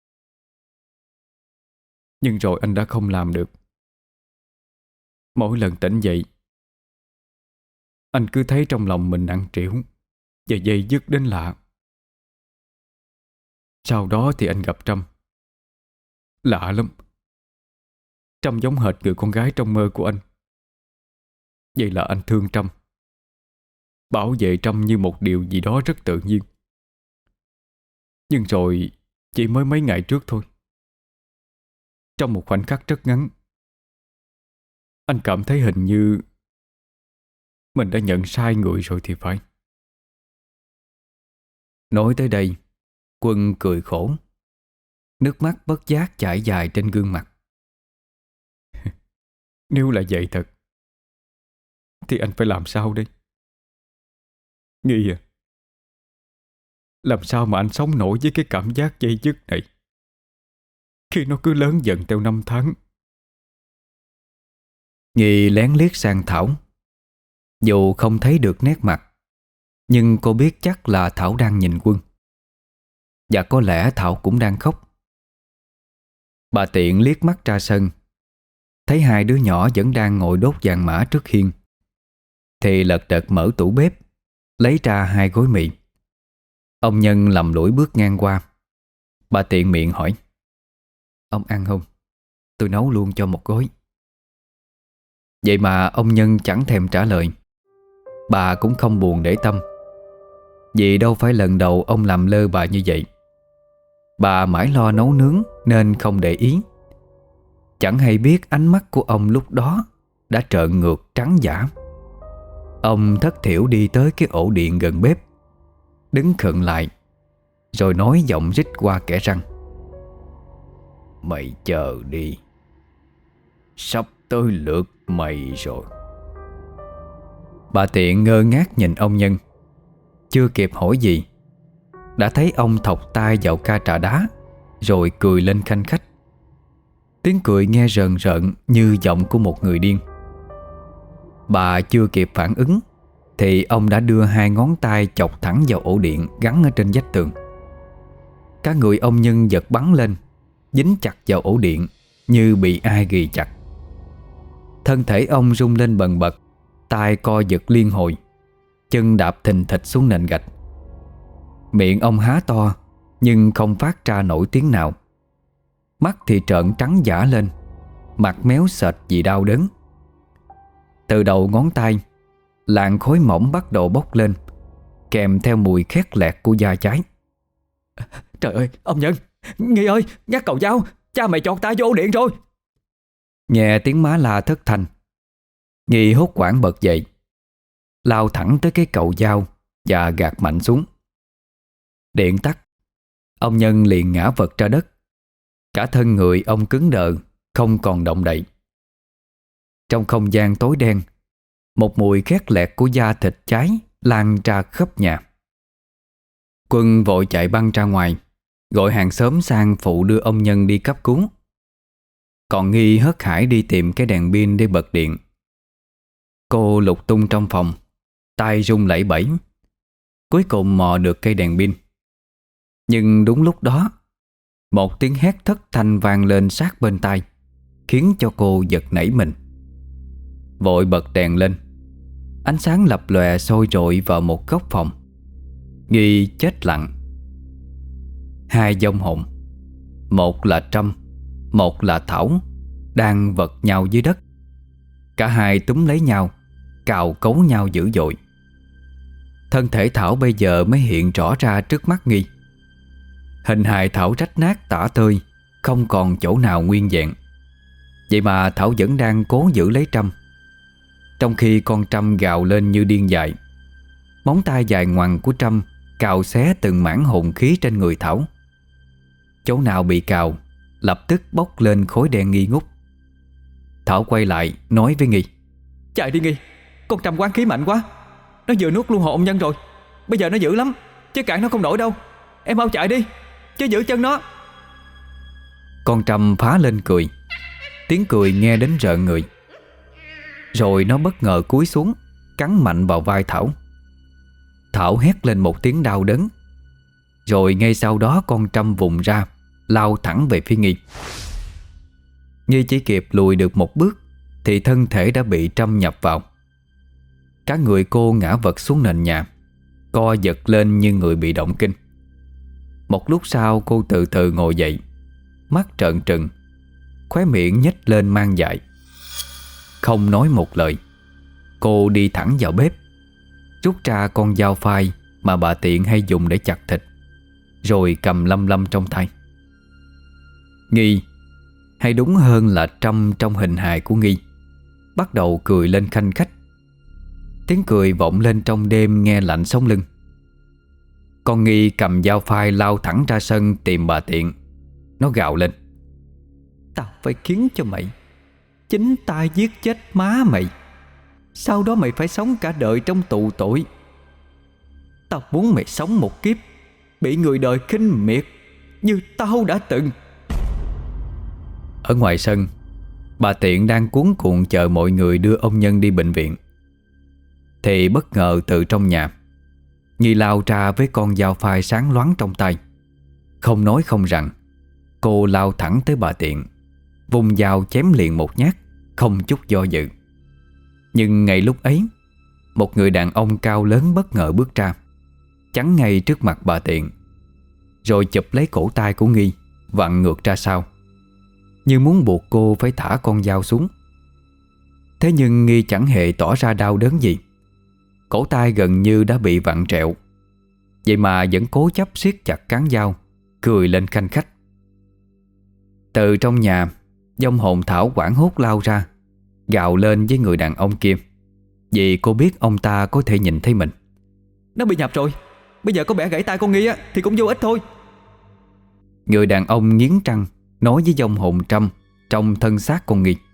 [SPEAKER 1] Nhưng rồi anh đã không làm được. Mỗi lần tỉnh dậy, anh cứ thấy trong lòng mình nặng trĩu và dây dứt đến lạ. Sau đó thì anh gặp Trâm. Lạ lắm, Trâm giống hệt người con gái trong mơ của anh. Vậy là anh thương Trâm, bảo vệ Trâm như một điều gì đó rất tự nhiên. Nhưng rồi chỉ mới mấy ngày trước thôi, trong một khoảnh khắc rất ngắn, anh cảm thấy hình như mình đã nhận sai người rồi thì phải. Nói tới đây, Quân cười khổ, nước mắt bất giác chảy dài trên gương mặt. Nếu là vậy thật, thì anh phải làm sao đây? Nghi à, làm sao mà anh sống nổi với cái cảm giác dây dứt này, khi nó cứ lớn dần theo năm tháng? Nghi lén liếc sang Thảo. Dù không thấy được nét mặt, nhưng cô biết chắc là Thảo đang nhìn Quân. Và có lẽ Thảo cũng đang khóc. Bà tiện liếc mắt ra sân, thấy hai đứa nhỏ vẫn đang ngồi đốt vàng mã trước hiên, thì lật đật mở tủ bếp, lấy ra 2 gói mì. Ông Nhân lầm lũi bước ngang qua. Bà tiện miệng hỏi: "Ông ăn không? Tôi nấu luôn cho 1 gói." Vậy mà ông Nhân chẳng thèm trả lời. Bà cũng không buồn để tâm, vì đâu phải lần đầu ông làm lơ bà như vậy. Bà mãi lo nấu nướng nên không để ý. Chẳng hay biết ánh mắt của ông lúc đó đã trợn ngược trắng dã. Ông thất thểu đi tới cái ổ điện gần bếp, đứng khựng lại, rồi nói giọng rít qua kẽ răng: "Mày chờ đi, sắp tới lượt mày rồi." Bà tiện ngơ ngác nhìn ông Nhân. Chưa kịp hỏi gì, đã thấy ông thọc tay vào ca trà đá, rồi cười lên khanh khách. Tiếng cười nghe rợn rợn như giọng của một người điên. Bà chưa kịp phản ứng thì ông đã đưa 2 ngón tay chọc thẳng vào ổ điện gắn ở trên vách tường. Cả người ông Nhân giật bắn lên, dính chặt vào ổ điện như bị ai ghì chặt. Thân thể ông rung lên bần bật, tay co giật liên hồi, chân đạp thình thịch xuống nền gạch. Miệng ông há to nhưng không phát ra nổi tiếng nào. Mắt thì trợn trắng dã lên, mặt méo sệt vì đau đớn. Từ đầu ngón tay, làn khói mỏng bắt đầu bốc lên, kèm theo mùi khét lẹt của da cháy. "Trời ơi, ông Nhân! Nghi ơi, ngắt cầu dao! Cha mày chọt tay vô ổ điện rồi!" Nghe tiếng má la thất thanh, Nghi hốt hoảng bật dậy, lao thẳng tới cái cầu dao và gạt mạnh xuống. Điện tắt, ông Nhân liền ngã vật ra đất. Cả thân người ông cứng đờ, không còn động đậy. Trong không gian tối đen, một mùi khét lẹt của da thịt cháy lan ra khắp nhà. Quân vội chạy băng ra ngoài, gọi hàng xóm sang phụ đưa ông Nhân đi cấp cứu. Còn Nghi hớt hải đi tìm cái đèn pin để bật điện. Cô lục tung trong phòng, tay run lẩy bẩy, cuối cùng mò được cây đèn pin. Nhưng đúng lúc đó, một tiếng hét thất thanh vang lên sát bên tai, khiến cho cô giật nảy mình. Vội bật đèn lên. Ánh sáng lập lòe sôi rọi vào một góc phòng. Nghi chết lặng. 2 vong hồn, một là Trâm, một là Thảo, đang vật nhau dưới đất. Cả hai túm lấy nhau, cào cấu nhau dữ dội. Thân thể Thảo bây giờ mới hiện rõ ra trước mắt Nghi. Hình hài Thảo rách nát tả tơi, không còn chỗ nào nguyên vẹn. Vậy mà Thảo vẫn đang cố giữ lấy Trâm, trong khi con Trâm gào lên như điên dại. Móng tay dài ngoằng của Trâm cào xé từng mảng hồn khí trên người Thảo. Chỗ nào bị cào lập tức bốc lên khối đen nghi ngút. Thảo quay lại nói với Nghi: "Chạy đi Nghi, con Trâm quán khí mạnh quá, nó vừa nuốt luôn hồn ông Nhân rồi. Bây giờ nó dữ lắm, chứ cản nó không nổi đâu. Em mau chạy đi, chứ giữ chân nó." Con Trâm phá lên cười. Tiếng cười nghe đến rợn người. Rồi nó bất ngờ cúi xuống, cắn mạnh vào vai Thảo. Thảo hét lên một tiếng đau đớn. Rồi ngay sau đó con Trâm vùng ra, lao thẳng về phía Nghi. Nghi chỉ kịp lùi được một bước thì thân thể đã bị Trâm nhập vào. Cả người cô ngã vật xuống nền nhà, co giật lên như người bị động kinh. Một lúc sau cô từ từ ngồi dậy, mắt trợn trừng, khóe miệng nhếch lên mang dại. Không nói một lời, cô đi thẳng vào bếp, rút ra con dao phai mà bà tiện hay dùng để chặt thịt, rồi cầm lăm lăm trong tay. Nghi, hay đúng hơn là Trâm trong hình hài của Nghi, bắt đầu cười lên khanh khách. Tiếng cười vọng lên trong đêm nghe lạnh sống lưng. Con Nghi cầm dao phai lao thẳng ra sân tìm bà tiện. Nó gào lên: "Tao phải khiến cho mày chính tay giết chết má mày, sau đó mày phải sống cả đời trong tù tội. Tao muốn mày sống một kiếp bị người đời khinh miệt như tao đã từng." Ở ngoài sân, bà tiện đang cuống cuồng chờ mọi người đưa ông Nhân đi bệnh viện, thì bất ngờ từ trong nhà, Nghi lao ra với con dao phai sáng loáng trong tay. Không nói không rằng, cô lao thẳng tới bà tiện, vung dao chém liền một nhát, không chút do dự. Nhưng ngay lúc ấy, một người đàn ông cao lớn bất ngờ bước ra, chắn ngay trước mặt bà Tiện, rồi chụp lấy cổ tay của Nghi, vặn ngược ra sau, như muốn buộc cô phải thả con dao xuống. Thế nhưng Nghi chẳng hề tỏ ra đau đớn gì. Cổ tay gần như đã bị vặn trẹo, vậy mà vẫn cố chấp siết chặt cán dao, cười lên khanh khách. Từ trong nhà, vong hồn Thảo hoảng hốt lao ra, gào lên với người đàn ông kia, vì cô biết ông ta có thể nhìn thấy mình.
[SPEAKER 2] Nó bị nhập rồi, bây giờ có bẻ gãy tay con Nghi á thì cũng vô ích thôi.
[SPEAKER 1] Người đàn ông nghiến răng nói với vong hồn Trâm trong thân xác con Nghi.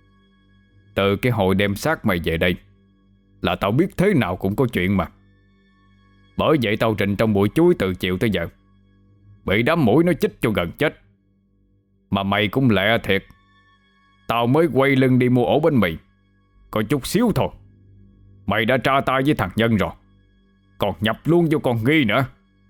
[SPEAKER 3] Từ cái hồi đem xác mày về đây là tao biết thế nào cũng có chuyện mà. Bởi vậy tao rình trong bụi chuối từ chiều tới giờ, bị đám muỗi nó chích cho gần chết. Mà mày cũng lẹ thiệt. Tao mới quay lưng đi mua ổ bánh mì, có chút xíu thôi mày đã tra tay với thằng Nhân rồi, còn nhập luôn vô con Nghi nữa.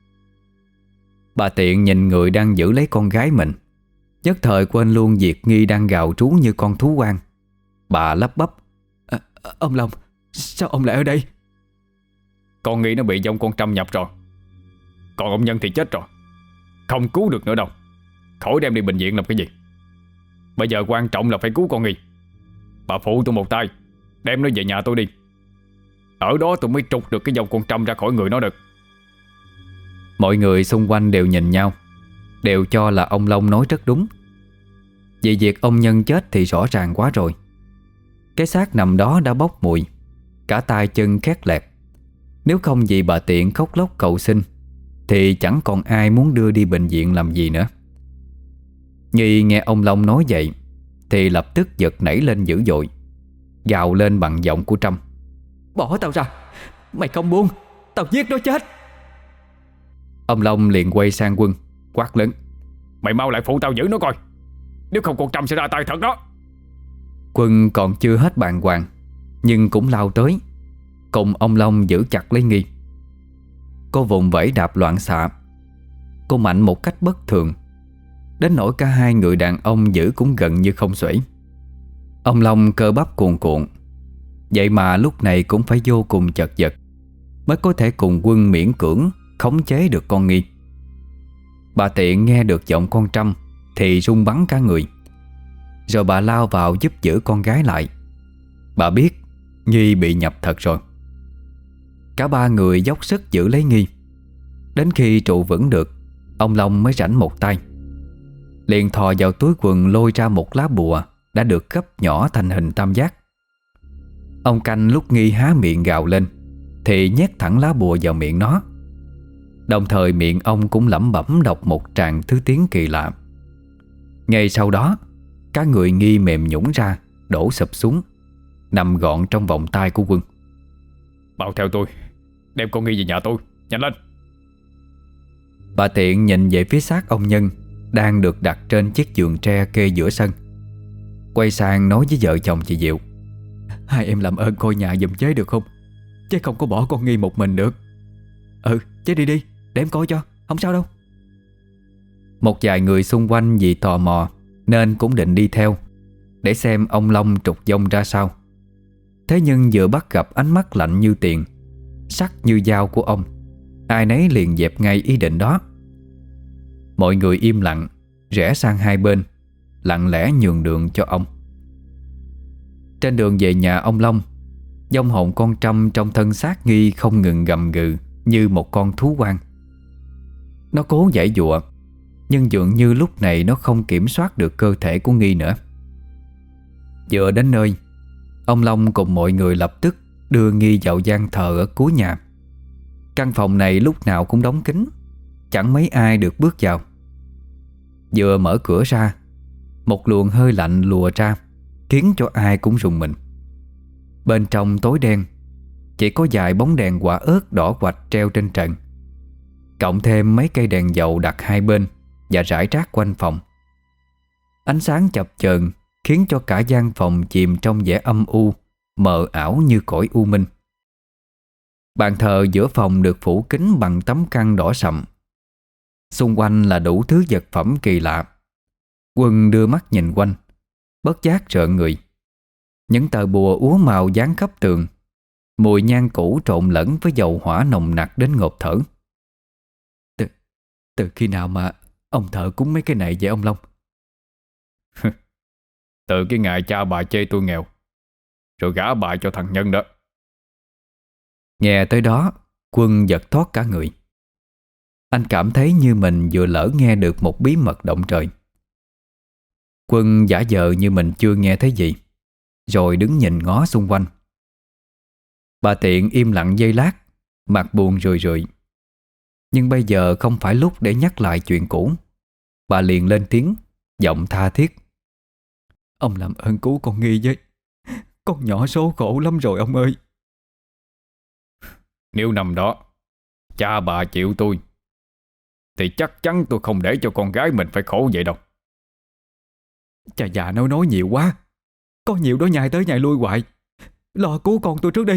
[SPEAKER 1] Bà Tiện nhìn người đang giữ lấy con gái mình, nhất thời quên luôn việc Nghi đang gào trú như con thú hoang. Bà lắp bắp.
[SPEAKER 2] Ông Long, sao ông lại ở đây?
[SPEAKER 3] Con Nghi nó bị vong con Trâm nhập rồi, còn ông Nhân thì chết rồi, không cứu được nữa đâu. Khỏi đem đi bệnh viện làm cái gì. Bây giờ quan trọng là phải cứu con Nghi. Bà phụ tôi một tay, đem nó về nhà tôi đi. Ở đó tôi mới trục được cái vong con Trâm ra khỏi người nó được.
[SPEAKER 1] Mọi người xung quanh đều nhìn nhau, đều cho là ông Long nói rất đúng. Vì việc ông Nhân chết thì rõ ràng quá rồi. Cái xác nằm đó đã bốc mùi, cả tay chân khét lẹt. Nếu không vì bà Tiện khóc lóc cầu xin thì chẳng còn ai muốn đưa đi bệnh viện làm gì nữa. Nghi nghe ông Long nói vậy thì lập tức giật nảy lên dữ dội, gào lên bằng giọng của Trâm.
[SPEAKER 2] Bỏ tao ra, mày không buông, tao giết nó chết.
[SPEAKER 1] Ông Long liền quay sang Quân, quát lớn.
[SPEAKER 3] Mày mau lại phụ tao giữ nó coi, nếu không con Trâm sẽ ra tay thật đó.
[SPEAKER 1] Quân còn chưa hết bàng hoàng, nhưng cũng lao tới, cùng ông Long giữ chặt lấy Nghi. Cô vùng vẫy đạp loạn xạ. Cô mạnh một cách bất thường, đến nỗi cả hai người đàn ông giữ cũng gần như không xuể. Ông Long cơ bắp cuồn cuộn, vậy mà lúc này cũng phải vô cùng chật vật mới có thể cùng Quân miễn cưỡng khống chế được con Nghi. Bà Tiện nghe được giọng con Trâm thì run bắn cả người, rồi bà lao vào giúp giữ con gái lại. Bà biết Nghi bị nhập thật rồi. Cả ba người dốc sức giữ lấy Nghi. Đến khi trụ vững được, ông Long mới rảnh một tay, liền thò vào túi quần lôi ra một lá bùa đã được gấp nhỏ thành hình tam giác. Ông canh lúc Nghi há miệng gào lên thì nhét thẳng lá bùa vào miệng nó. Đồng thời miệng ông cũng lẩm bẩm đọc một tràng thứ tiếng kỳ lạ. Ngay sau đó, cả người Nghi mềm nhũn ra, đổ sụp xuống, nằm gọn trong vòng tay của Quân.
[SPEAKER 3] Bảo theo tôi, đem con Nghi về nhà tôi, nhanh lên.
[SPEAKER 1] Bà Tiện nhìn về phía xác ông Nhân đang được đặt trên chiếc giường tre kê giữa sân, quay sang nói với vợ chồng chị Diệu.
[SPEAKER 2] Hai em làm ơn coi nhà giùm chế được không? Chế không có bỏ con Nghi một mình được. Chế đi đi, để em coi cho, không sao đâu.
[SPEAKER 1] Một vài người xung quanh vì tò mò nên cũng định đi theo để xem ông Long trục vong ra sao. Thế nhưng vừa bắt gặp ánh mắt lạnh như tiền, sắc như dao của ông, ai nấy liền dẹp ngay ý định đó. Mọi người im lặng, rẽ sang hai bên, lặng lẽ nhường đường cho ông. Trên đường về nhà ông Long, vong hồn con Trâm trong thân xác Nghi không ngừng gầm gừ như một con thú hoang. Nó cố giãy giụa, nhưng dường như lúc này nó không kiểm soát được cơ thể của Nghi nữa. Vừa đến nơi, ông Long cùng mọi người lập tức đưa Nghi vào gian thờ ở cuối nhà. Căn phòng này lúc nào cũng đóng kín, chẳng mấy ai được bước vào. Vừa mở cửa ra, một luồng hơi lạnh lùa ra, khiến cho ai cũng rùng mình. Bên trong tối đen, chỉ có vài bóng đèn quả ớt đỏ quạch treo trên trần, cộng thêm mấy cây đèn dầu đặt hai bên và rải rác quanh phòng. Ánh sáng chập chờn khiến cho cả gian phòng chìm trong vẻ âm u, mờ ảo như cõi u minh. Bàn thờ giữa phòng được phủ kín bằng tấm khăn đỏ sậm. Xung quanh là đủ thứ vật phẩm kỳ lạ. Quân đưa mắt nhìn quanh, bất giác rợn người. Những tờ bùa úa màu dán khắp tường, Mùi nhang cũ trộn lẫn với dầu hỏa nồng nặc đến ngộp thở. Từ khi nào mà ông thợ cúng mấy cái này vậy ông Long?
[SPEAKER 3] Từ cái ngày cha bà chê tôi nghèo, rồi gả bà cho thằng Nhân đó.
[SPEAKER 1] Nghe tới đó, Quân giật thoát cả người. Anh cảm thấy như mình vừa lỡ nghe được một bí mật động trời. Quân giả vờ như mình chưa nghe thấy gì, rồi đứng nhìn ngó xung quanh. Bà Tiện im lặng giây lát, mặt buồn rười rượi. Nhưng bây giờ không phải lúc để nhắc lại chuyện cũ. Bà liền lên tiếng, giọng tha thiết. Ông làm ơn cứu con Nghi với. Con nhỏ số khổ lắm rồi ông ơi.
[SPEAKER 3] Nếu năm đó cha bà chịu tôi, thì chắc chắn tôi không để cho con gái mình phải khổ vậy đâu.
[SPEAKER 2] Cha già nói nhiều quá. Có nhiều đó nhai tới nhai lui hoài. Lo cứu con tôi trước đi.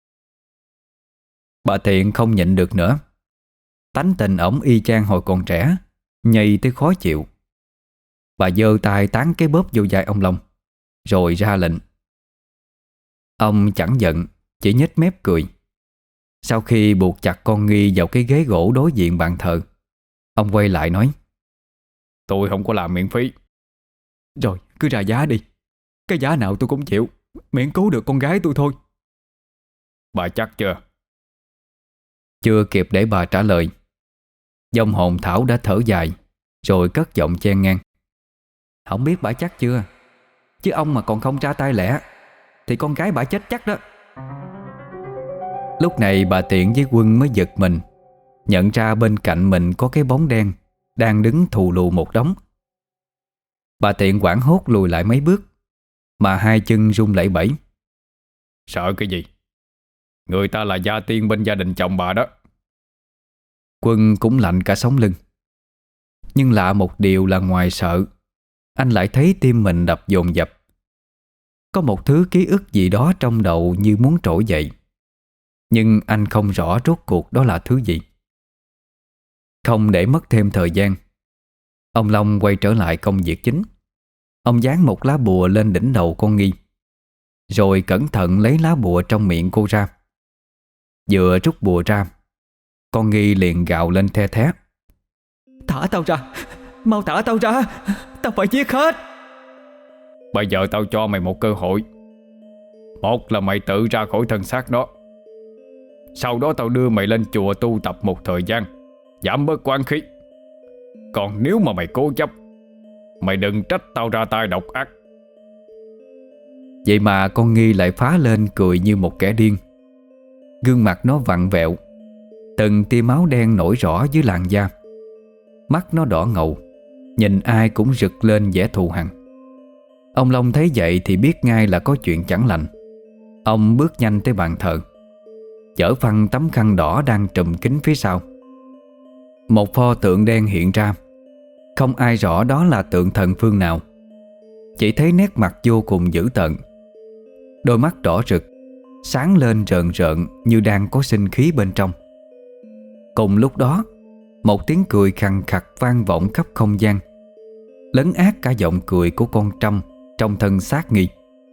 [SPEAKER 1] Bà Tiện không nhịn được nữa. Tánh tình ổng y chang hồi còn trẻ, nhây tới khó chịu. Bà giơ tay tán cái bóp vô vai ông Long, rồi ra lệnh. Ông chẳng giận, chỉ nhếch mép cười. Sau khi buộc chặt con Nghi vào cái ghế gỗ đối diện bàn thờ, ông quay lại nói.
[SPEAKER 3] Tôi không có làm miễn phí.
[SPEAKER 2] Rồi cứ ra giá đi. Cái giá nào tôi cũng chịu, miễn cứu được con gái tôi thôi.
[SPEAKER 3] Bà chắc chưa?
[SPEAKER 1] Chưa kịp để bà trả lời, vong hồn Thảo đã thở dài, rồi cất giọng chen ngang. Không biết bà chắc chưa, chứ ông mà còn không ra tay lẹ thì con gái bà chết chắc đó. Lúc này bà Tiện với Quân mới giật mình, nhận ra bên cạnh mình có cái bóng đen đang đứng thù lù một đống. Bà Tiện hoảng hốt lùi lại mấy bước, mà hai chân run lẩy bẩy.
[SPEAKER 3] Sợ cái gì? Người ta là gia tiên bên gia đình chồng bà đó.
[SPEAKER 1] Quân cũng lạnh cả sống lưng. Nhưng lạ một điều là ngoài sợ, anh lại thấy tim mình đập dồn dập. Có một thứ ký ức gì đó trong đầu như muốn trỗi dậy, nhưng anh không rõ rốt cuộc đó là thứ gì. Không để mất thêm thời gian, ông Long quay trở lại công việc chính. Ông dán một lá bùa lên đỉnh đầu con Nghi, rồi cẩn thận lấy lá bùa trong miệng cô ra. Vừa rút bùa ra, con Nghi liền gào lên the thé.
[SPEAKER 2] Thả tao ra, mau thả tao ra. Tao phải giết hết.
[SPEAKER 3] Bây giờ tao cho mày một cơ hội. Một là mày tự ra khỏi thân xác đó. Sau đó tao đưa mày lên chùa tu tập một thời gian, giảm bớt oán khí. Còn nếu mà mày cố chấp, mày đừng trách tao ra tay độc ác.
[SPEAKER 1] Vậy mà con Nghi lại phá lên cười như một kẻ điên. Gương mặt nó vặn vẹo, từng tia máu đen nổi rõ dưới làn da. Mắt nó đỏ ngầu, nhìn ai cũng rực lên vẻ thù hằn. Ông Long thấy vậy thì biết ngay là có chuyện chẳng lành. Ông bước nhanh tới bàn thờ, chở phăng tấm khăn đỏ đang trùm kín phía sau. Một pho tượng đen hiện ra. Không ai rõ đó là tượng thần phương nào, chỉ thấy nét mặt vô cùng dữ tợn. Đôi mắt đỏ rực, sáng lên rợn rợn như đang có sinh khí bên trong. Cùng lúc đó, một tiếng cười khàn khặt vang vọng khắp không gian, lấn át cả giọng cười của con Trâm trong thân xác Nghi.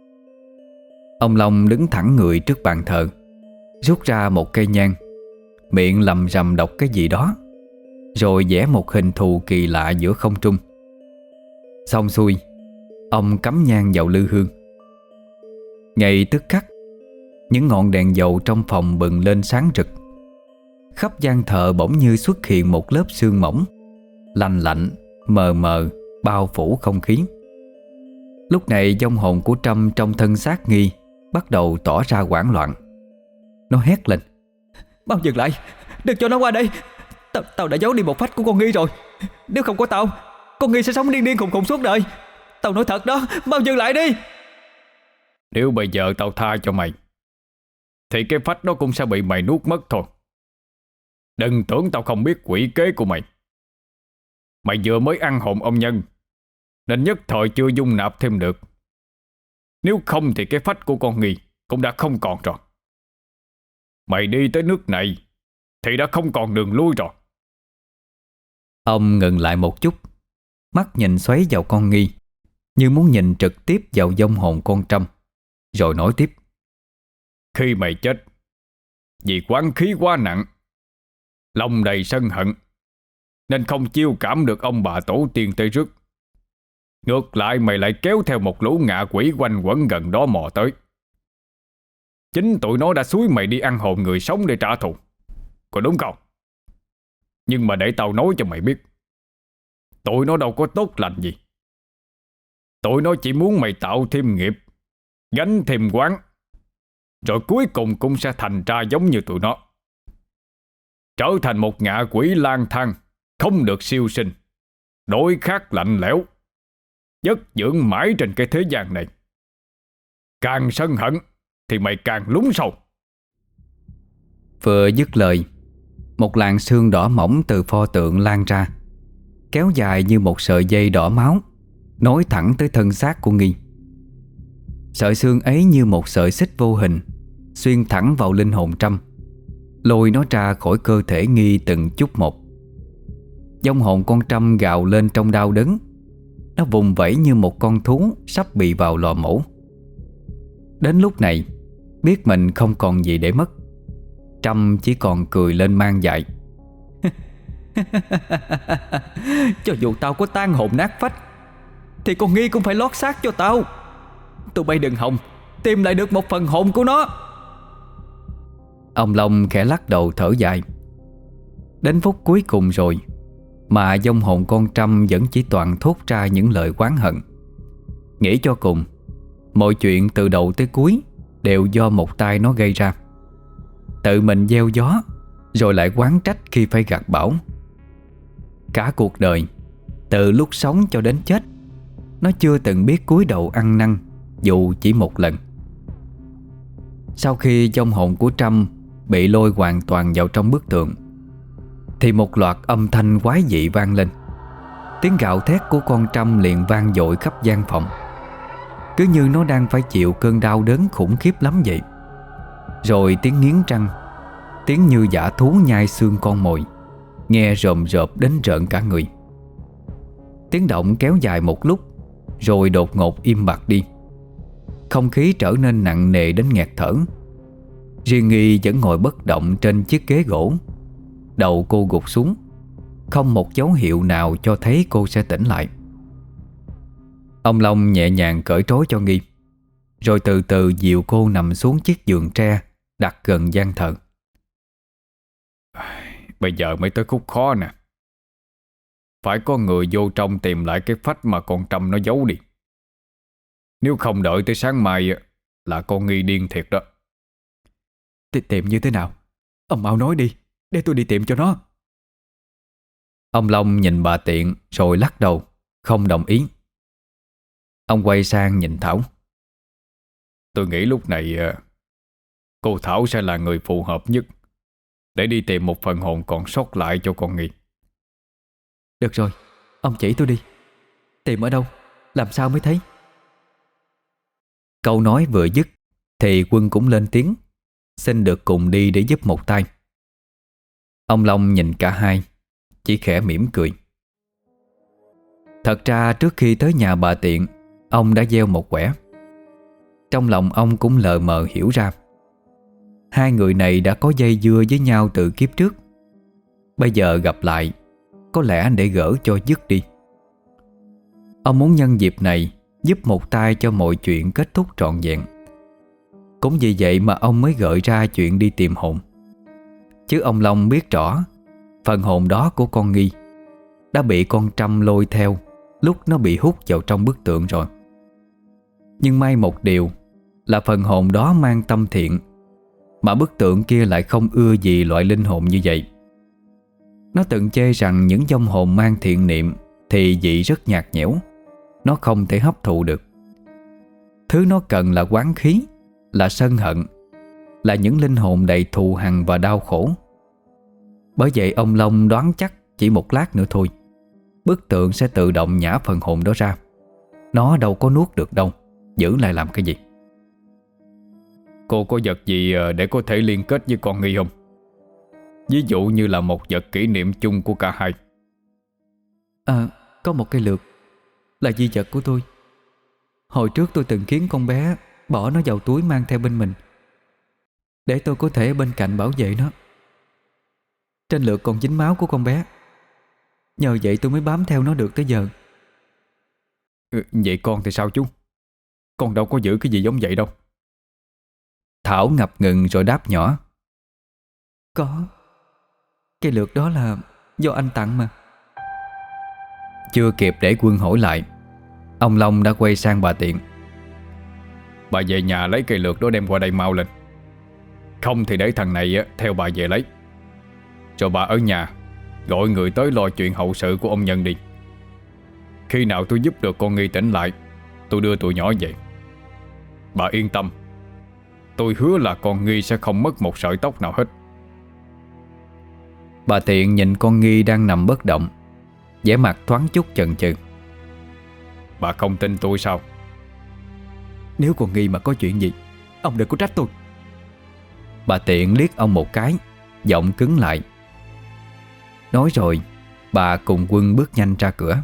[SPEAKER 1] Ông Long đứng thẳng người trước bàn thờ, rút ra một cây nhang, miệng lầm rầm đọc cái gì đó, rồi vẽ một hình thù kỳ lạ giữa không trung. Xong xuôi, ông cắm nhang vào lư hương. Ngay tức khắc, những ngọn đèn dầu trong phòng bừng lên sáng rực. Khắp gian thờ bỗng như xuất hiện một lớp sương mỏng, lành lạnh, mờ mờ, bao phủ không khí. Lúc này vong hồn của Trâm trong thân xác Nghi bắt đầu tỏ ra hoảng loạn. Nó hét lên.
[SPEAKER 2] Mau dừng lại, đừng cho nó qua đây. Tao đã giấu đi một phách của con Nghi rồi. Nếu không có tao, con Nghi sẽ sống điên điên khùng khùng suốt đời. Tao nói thật đó, mau dừng lại đi.
[SPEAKER 3] Nếu bây giờ tao tha cho mày, thì cái phách đó cũng sẽ bị mày nuốt mất thôi. Đừng tưởng tao không biết quỷ kế của mày. Mày vừa mới ăn hồn ông Nhân, nên nhất thời chưa dung nạp thêm được. Nếu không thì cái phách của con Nghi cũng đã không còn rồi. Mày đi tới nước này thì đã không còn đường lui rồi.
[SPEAKER 1] Ông ngừng lại một chút, mắt nhìn xoáy vào con Nghi, như muốn nhìn trực tiếp vào vong hồn con Trâm, rồi nói tiếp.
[SPEAKER 3] Khi mày chết vì oán khí quá nặng, lòng đầy sân hận, nên không chiêu cảm được ông bà tổ tiên tới rước. Ngược lại mày lại kéo theo một lũ ngạ quỷ quanh quẩn gần đó mò tới. Chính tụi nó đã xúi mày đi ăn hồn người sống để trả thù, có đúng không? Nhưng mà để tao nói cho mày biết, tụi nó đâu có tốt lành gì. Tụi nó chỉ muốn mày tạo thêm nghiệp, gánh thêm oán, rồi cuối cùng cũng sẽ thành ra giống như tụi nó, trở thành một ngạ quỷ lang thang, không được siêu sinh, đối khắc lạnh lẽo, chất dưỡng mãi trên cái thế gian này. Càng sân hận thì mày càng lún sâu.
[SPEAKER 1] Vừa dứt lời, một làn sương đỏ mỏng từ pho tượng lan ra, kéo dài như một sợi dây đỏ máu, nối thẳng tới thân xác của Nghi. Sợi xương ấy như một sợi xích vô hình, xuyên thẳng vào linh hồn Trâm, lôi nó ra khỏi cơ thể Nghi từng chút một. Vong hồn con Trâm gào lên trong đau đớn. Nó vùng vẫy như một con thú sắp bị vào lò mổ. Đến lúc này, biết mình không còn gì để mất, Trâm chỉ còn cười lên mang dại. Cho dù tao có tan hồn nát phách thì con Nghi cũng phải lót xác cho tao. Tụi bay đừng hòng tìm lại được một phần hồn của nó. Ông Long khẽ lắc đầu thở dài. Đến phút cuối cùng rồi mà vong hồn con Trâm vẫn chỉ toàn thốt ra những lời oán hận. Nghĩ cho cùng, mọi chuyện từ đầu tới cuối đều do một tay nó gây ra. Tự mình gieo gió, rồi lại oán trách khi phải gặt bão. Cả cuộc đời, từ lúc sống cho đến chết, nó chưa từng biết cúi đầu ăn năn, dù chỉ một lần. Sau khi vong hồn của Trâm bị lôi hoàn toàn vào trong bức tượng, thì một loạt âm thanh quái dị vang lên. Tiếng gào thét của con Trâm liền vang dội khắp gian phòng, cứ như nó đang phải chịu cơn đau đớn khủng khiếp lắm vậy. Rồi tiếng nghiến răng, tiếng như dã thú nhai xương con mồi, nghe rồm rợp đến rợn cả người. Tiếng động kéo dài một lúc, rồi đột ngột im bặt đi. Không khí trở nên nặng nề đến nghẹt thở. Riêng Nghi vẫn ngồi bất động trên chiếc ghế gỗ. Đầu cô gục xuống, không một dấu hiệu nào cho thấy cô sẽ tỉnh lại. Ông Long nhẹ nhàng cởi trói cho Nghi, rồi từ từ dìu cô nằm xuống chiếc giường tre đặt gần gian thờ.
[SPEAKER 3] Bây giờ mới tới khúc khó nè. Phải có người vô trong tìm lại cái phách mà con Trâm nó giấu đi. Nếu không đợi tới sáng mai là con Nghi điên thiệt đó.
[SPEAKER 1] Tìm như thế nào? Ông mau nói đi, để tôi đi tìm cho nó. Ông Long nhìn bà Tiện rồi lắc đầu, không đồng ý. Ông quay sang nhìn Thảo.
[SPEAKER 3] Tôi nghĩ lúc này cô Thảo sẽ là người phù hợp nhất để đi tìm một phần hồn còn sót lại cho con Nghi.
[SPEAKER 1] Được rồi, ông chỉ tôi đi. Tìm ở đâu? Làm sao mới thấy? Câu nói vừa dứt thì Quân cũng lên tiếng, xin được cùng đi để giúp một tay. Ông Long nhìn cả hai, chỉ khẽ mỉm cười. Thật ra trước khi tới nhà bà Tiện, ông đã gieo một quẻ. Trong lòng ông cũng lờ mờ hiểu ra, hai người này đã có dây dưa với nhau từ kiếp trước. Bây giờ gặp lại, có lẽ để gỡ cho dứt đi. Ông muốn nhân dịp này giúp một tay cho mọi chuyện kết thúc trọn vẹn. Cũng vì vậy mà ông mới gợi ra chuyện đi tìm hồn. Chứ ông Long biết rõ phần hồn đó của con Nghi đã bị con Trâm lôi theo lúc nó bị hút vào trong bức tượng rồi. Nhưng may một điều là phần hồn đó mang tâm thiện, mà bức tượng kia lại không ưa gì loại linh hồn như vậy. Nó từng chê rằng những vong hồn mang thiện niệm thì vị rất nhạt nhẽo, nó không thể hấp thụ được. Thứ nó cần là oán khí, là sân hận, là những linh hồn đầy thù hằn và đau khổ. Bởi vậy ông Long đoán chắc chỉ một lát nữa thôi, bức tượng sẽ tự động nhả phần hồn đó ra. Nó đâu có nuốt được đâu, giữ lại làm cái gì.
[SPEAKER 3] Cô có vật gì để có thể liên kết với con Nghi không? Ví dụ như là một vật kỷ niệm chung của cả hai.
[SPEAKER 1] Có một cây lược, là di vật của tôi. Hồi trước tôi từng khiến con bé bỏ nó vào túi mang theo bên mình. để tôi có thể bên cạnh bảo vệ nó. Trên lược còn dính máu của con bé, nhờ vậy tôi mới bám theo nó được tới giờ.
[SPEAKER 2] Vậy con thì sao chú? Con đâu có giữ cái gì giống vậy đâu.
[SPEAKER 1] Thảo ngập ngừng rồi đáp nhỏ. Có, cái lược đó là do anh tặng mà. Chưa kịp để Quân hỏi lại, ông Long đã quay sang bà Tiện.
[SPEAKER 3] Bà về nhà lấy cây lược đó đem qua đây mau lên. Không thì để thằng này theo bà về lấy. Rồi bà ở nhà gọi người tới lo chuyện hậu sự của ông Nhân đi. Khi nào tôi giúp được con Nghi tỉnh lại, tôi đưa tụi nhỏ về. Bà yên tâm, tôi hứa là con Nghi sẽ không mất một sợi tóc nào hết.
[SPEAKER 1] Bà Tiện nhìn con Nghi đang nằm bất động, vẻ mặt thoáng chút chần chừ.
[SPEAKER 3] Bà không tin tôi sao?
[SPEAKER 1] Nếu con Nghi mà có chuyện gì, ông đừng có trách tôi. Bà Tiện liếc ông một cái, giọng cứng lại. Nói rồi bà cùng Quân bước nhanh ra cửa.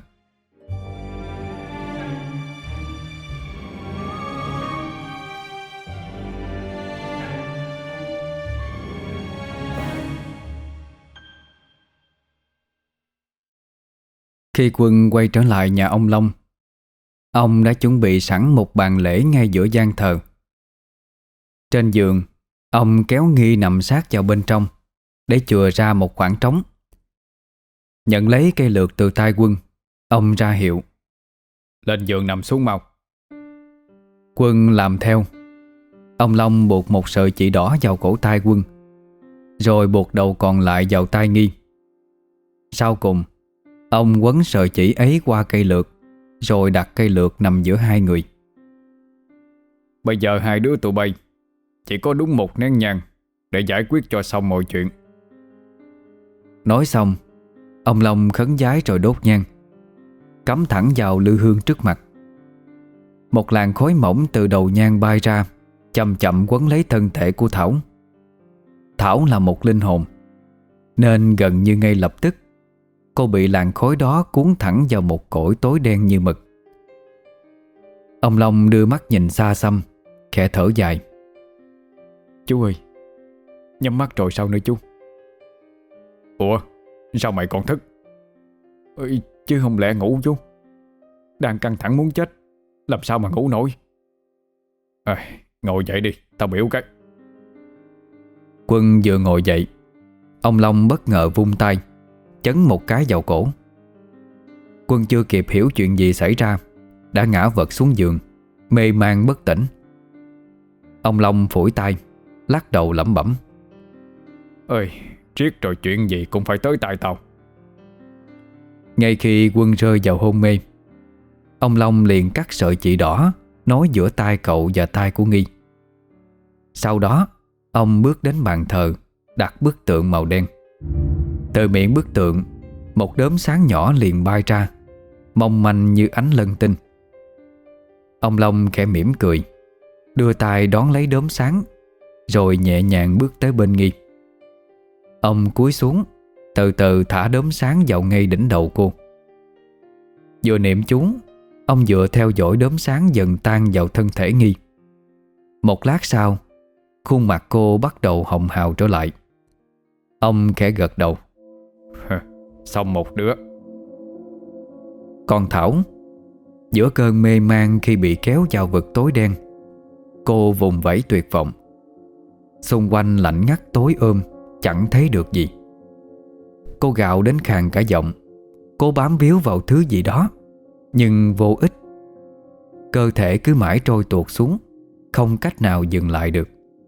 [SPEAKER 1] Khi Quân quay trở lại nhà ông Long, ông đã chuẩn bị sẵn một bàn lễ ngay giữa gian thờ. Trên giường, ông kéo Nghi nằm sát vào bên trong để chừa ra một khoảng trống. Nhận lấy cây lược từ tay Quân, ông ra hiệu.
[SPEAKER 3] Lên giường nằm xuống mau.
[SPEAKER 1] Quân làm theo. Ông Long buộc một sợi chỉ đỏ vào cổ tay Quân, rồi buộc đầu còn lại vào tay Nghi. Sau cùng, ông quấn sợi chỉ ấy qua cây lược, rồi đặt cây lược nằm giữa hai người.
[SPEAKER 3] Bây giờ hai đứa tụi bay chỉ có đúng một nén nhang để giải quyết cho xong mọi chuyện.
[SPEAKER 1] Nói xong, ông Long khấn vái rồi đốt nhang, cắm thẳng vào lư hương trước mặt. Một làn khói mỏng từ đầu nhang bay ra, chậm chậm quấn lấy thân thể của Thảo. Thảo là một linh hồn, nên gần như ngay lập tức cô bị làn khói đó cuốn thẳng vào một cõi tối đen như mực. Ông Long đưa mắt nhìn xa xăm, khẽ thở dài.
[SPEAKER 2] Chú ơi, nhắm mắt rồi sao nữa chú?
[SPEAKER 3] Ủa, sao mày còn thức?
[SPEAKER 2] Chứ không lẽ ngủ chú? Đang căng thẳng muốn chết, làm sao mà ngủ nổi.
[SPEAKER 3] Ngồi dậy đi, tao biểu cái.
[SPEAKER 1] Quân vừa ngồi dậy, ông Long bất ngờ vung tay chấn một cái vào cổ. Quân chưa kịp hiểu chuyện gì xảy ra, đã ngã vật xuống giường, mê man bất tỉnh. Ông Long phủi tay, lắc đầu lẩm bẩm.
[SPEAKER 3] Riết rồi chuyện gì cũng phải tới tai tao.
[SPEAKER 1] Ngay khi Quân rơi vào hôn mê, ông Long liền cắt sợi chỉ đỏ nối giữa tai cậu và tai của Nghi. Sau đó, ông bước đến bàn thờ, đặt bức tượng màu đen. Từ miệng bức tượng, một đốm sáng nhỏ liền bay ra, mong manh như ánh lân tinh. Ông Long khẽ mỉm cười, đưa tay đón lấy đốm sáng, rồi nhẹ nhàng bước tới bên Nghi. Ông cúi xuống, từ từ thả đốm sáng vào ngay đỉnh đầu cô. Vừa niệm chú, ông vừa theo dõi đốm sáng dần tan vào thân thể Nghi. Một lát sau, khuôn mặt cô bắt đầu hồng hào trở lại. Ông khẽ gật đầu.
[SPEAKER 3] Xong một đứa.
[SPEAKER 1] Còn Thảo, giữa cơn mê man khi bị kéo vào vực tối đen, cô vùng vẫy tuyệt vọng. Xung quanh lạnh ngắt tối ôm, chẳng thấy được gì. Cô gào đến khàn cả giọng, cố bám víu vào thứ gì đó, nhưng vô ích. Cơ thể cứ mãi trôi tuột xuống, không cách nào dừng lại được.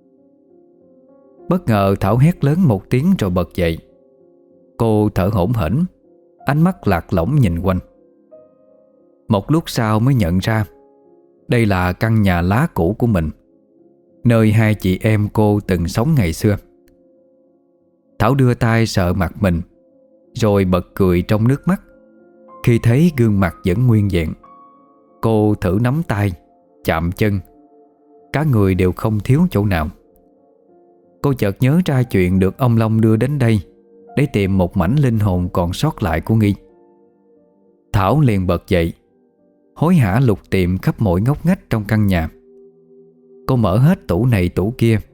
[SPEAKER 1] Bất ngờ Thảo hét lớn một tiếng rồi bật dậy. Cô thở hổn hển, ánh mắt lạc lõng nhìn quanh. Một lúc sau mới nhận ra đây là căn nhà lá cũ của mình, nơi hai chị em cô từng sống ngày xưa. Thảo đưa tay sờ mặt mình, rồi bật cười trong nước mắt khi thấy gương mặt vẫn nguyên vẹn. Cô thử nắm tay, chạm chân, cả người đều không thiếu chỗ nào. Cô chợt nhớ ra chuyện được ông Long đưa đến đây để tìm một mảnh linh hồn còn sót lại của Nghi. Thảo liền bật dậy, hối hả lục tìm khắp mọi ngóc ngách trong căn nhà. Cô mở hết tủ này tủ kia,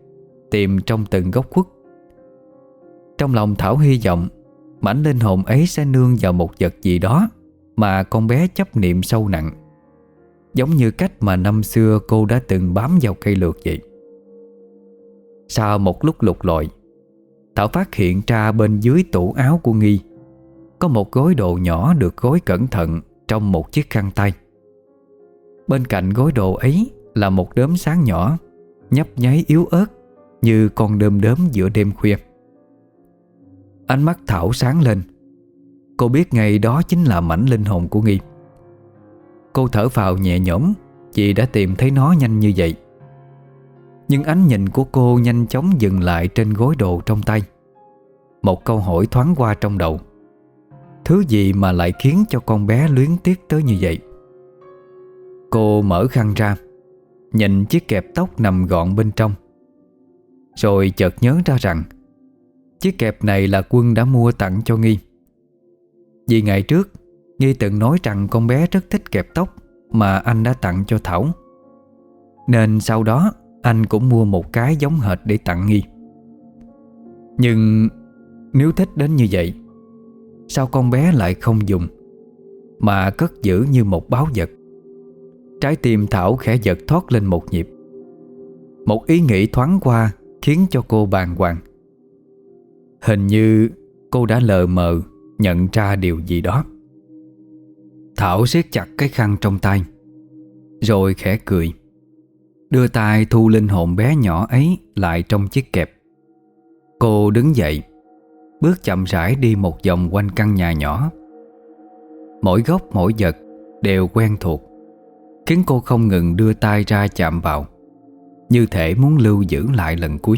[SPEAKER 1] tìm trong từng góc khuất. Trong lòng Thảo hy vọng mảnh linh hồn ấy sẽ nương vào một vật gì đó mà con bé chấp niệm sâu nặng, giống như cách mà năm xưa cô đã từng bám vào cây lược vậy. Sau một lúc lục lọi, Thảo phát hiện ra bên dưới tủ áo của Nghi có một gối đồ nhỏ được gói cẩn thận trong một chiếc khăn tay. Bên cạnh gối đồ ấy là một đốm sáng nhỏ nhấp nháy yếu ớt như con đom đóm giữa đêm khuya. Ánh mắt Thảo sáng lên. Cô biết ngay đó chính là mảnh linh hồn của Nghi. Cô thở phào nhẹ nhõm vì đã tìm thấy nó nhanh như vậy. Nhưng ánh nhìn của cô nhanh chóng dừng lại trên gối đồ trong tay. Một câu hỏi thoáng qua trong đầu: thứ gì mà lại khiến cho con bé luyến tiếc tới như vậy? Cô mở khăn ra, nhìn chiếc kẹp tóc nằm gọn bên trong, rồi chợt nhớ ra rằng chiếc kẹp này là Quân đã mua tặng cho Nghi. Vì ngày trước Nghi từng nói rằng con bé rất thích kẹp tóc mà anh đã tặng cho Thảo, nên sau đó anh cũng mua một cái giống hệt để tặng Nghi. Nhưng nếu thích đến như vậy, sao con bé lại không dùng mà cất giữ như một báu vật? Trái tim Thảo khẽ giật thoát lên một nhịp. Một ý nghĩ thoáng qua khiến cho cô bàng hoàng. Hình như cô đã lờ mờ nhận ra điều gì đó. Thảo siết chặt cái khăn trong tay, rồi khẽ cười, đưa tay thu linh hồn bé nhỏ ấy lại trong chiếc kẹp. Cô đứng dậy, bước chậm rãi đi một vòng quanh căn nhà nhỏ. Mỗi góc mỗi vật đều quen thuộc, khiến cô không ngừng đưa tay ra chạm vào, như thể muốn lưu giữ lại lần cuối.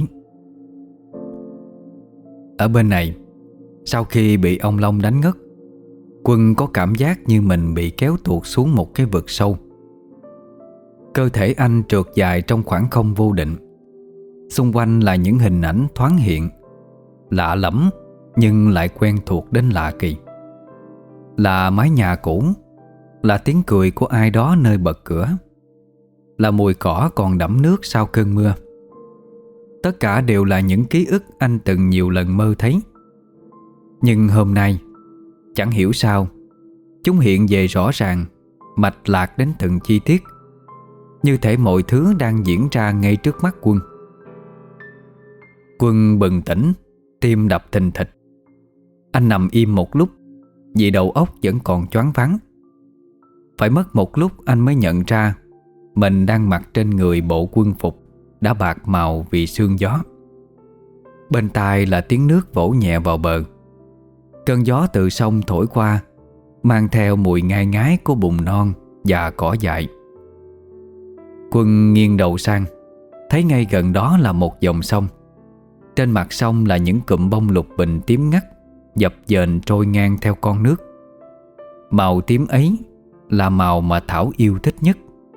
[SPEAKER 1] Ở bên này, sau khi bị ông Long đánh ngất, Quân có cảm giác như mình bị kéo tuột xuống một cái vực sâu. Cơ thể anh trượt dài trong khoảng không vô định. Xung quanh là những hình ảnh thoáng hiện, lạ lẫm nhưng lại quen thuộc đến lạ kỳ. Là mái nhà cũ, là tiếng cười của ai đó nơi bật cửa, là mùi cỏ còn đẫm nước sau cơn mưa. Tất cả đều là những ký ức anh từng nhiều lần mơ thấy. Nhưng hôm nay, chẳng hiểu sao, chúng hiện về rõ ràng, mạch lạc đến từng chi tiết, như thể mọi thứ đang diễn ra ngay trước mắt Quân. Quân bừng tỉnh, tim đập thình thịch. Anh nằm im một lúc vì đầu óc vẫn còn choáng váng. Phải mất một lúc anh mới nhận ra mình đang mặc trên người bộ quân phục đã bạc màu vì sương gió. Bên tai là tiếng nước vỗ nhẹ vào bờ. Cơn gió từ sông thổi qua, mang theo mùi ngai ngái của bùn non và cỏ dại. Quân nghiêng đầu sang, thấy ngay gần đó là một dòng sông. Trên mặt sông là những cụm bông lục bình tím ngắt dập dềnh trôi ngang theo con nước. Màu tím ấy là màu mà Thảo yêu thích nhất.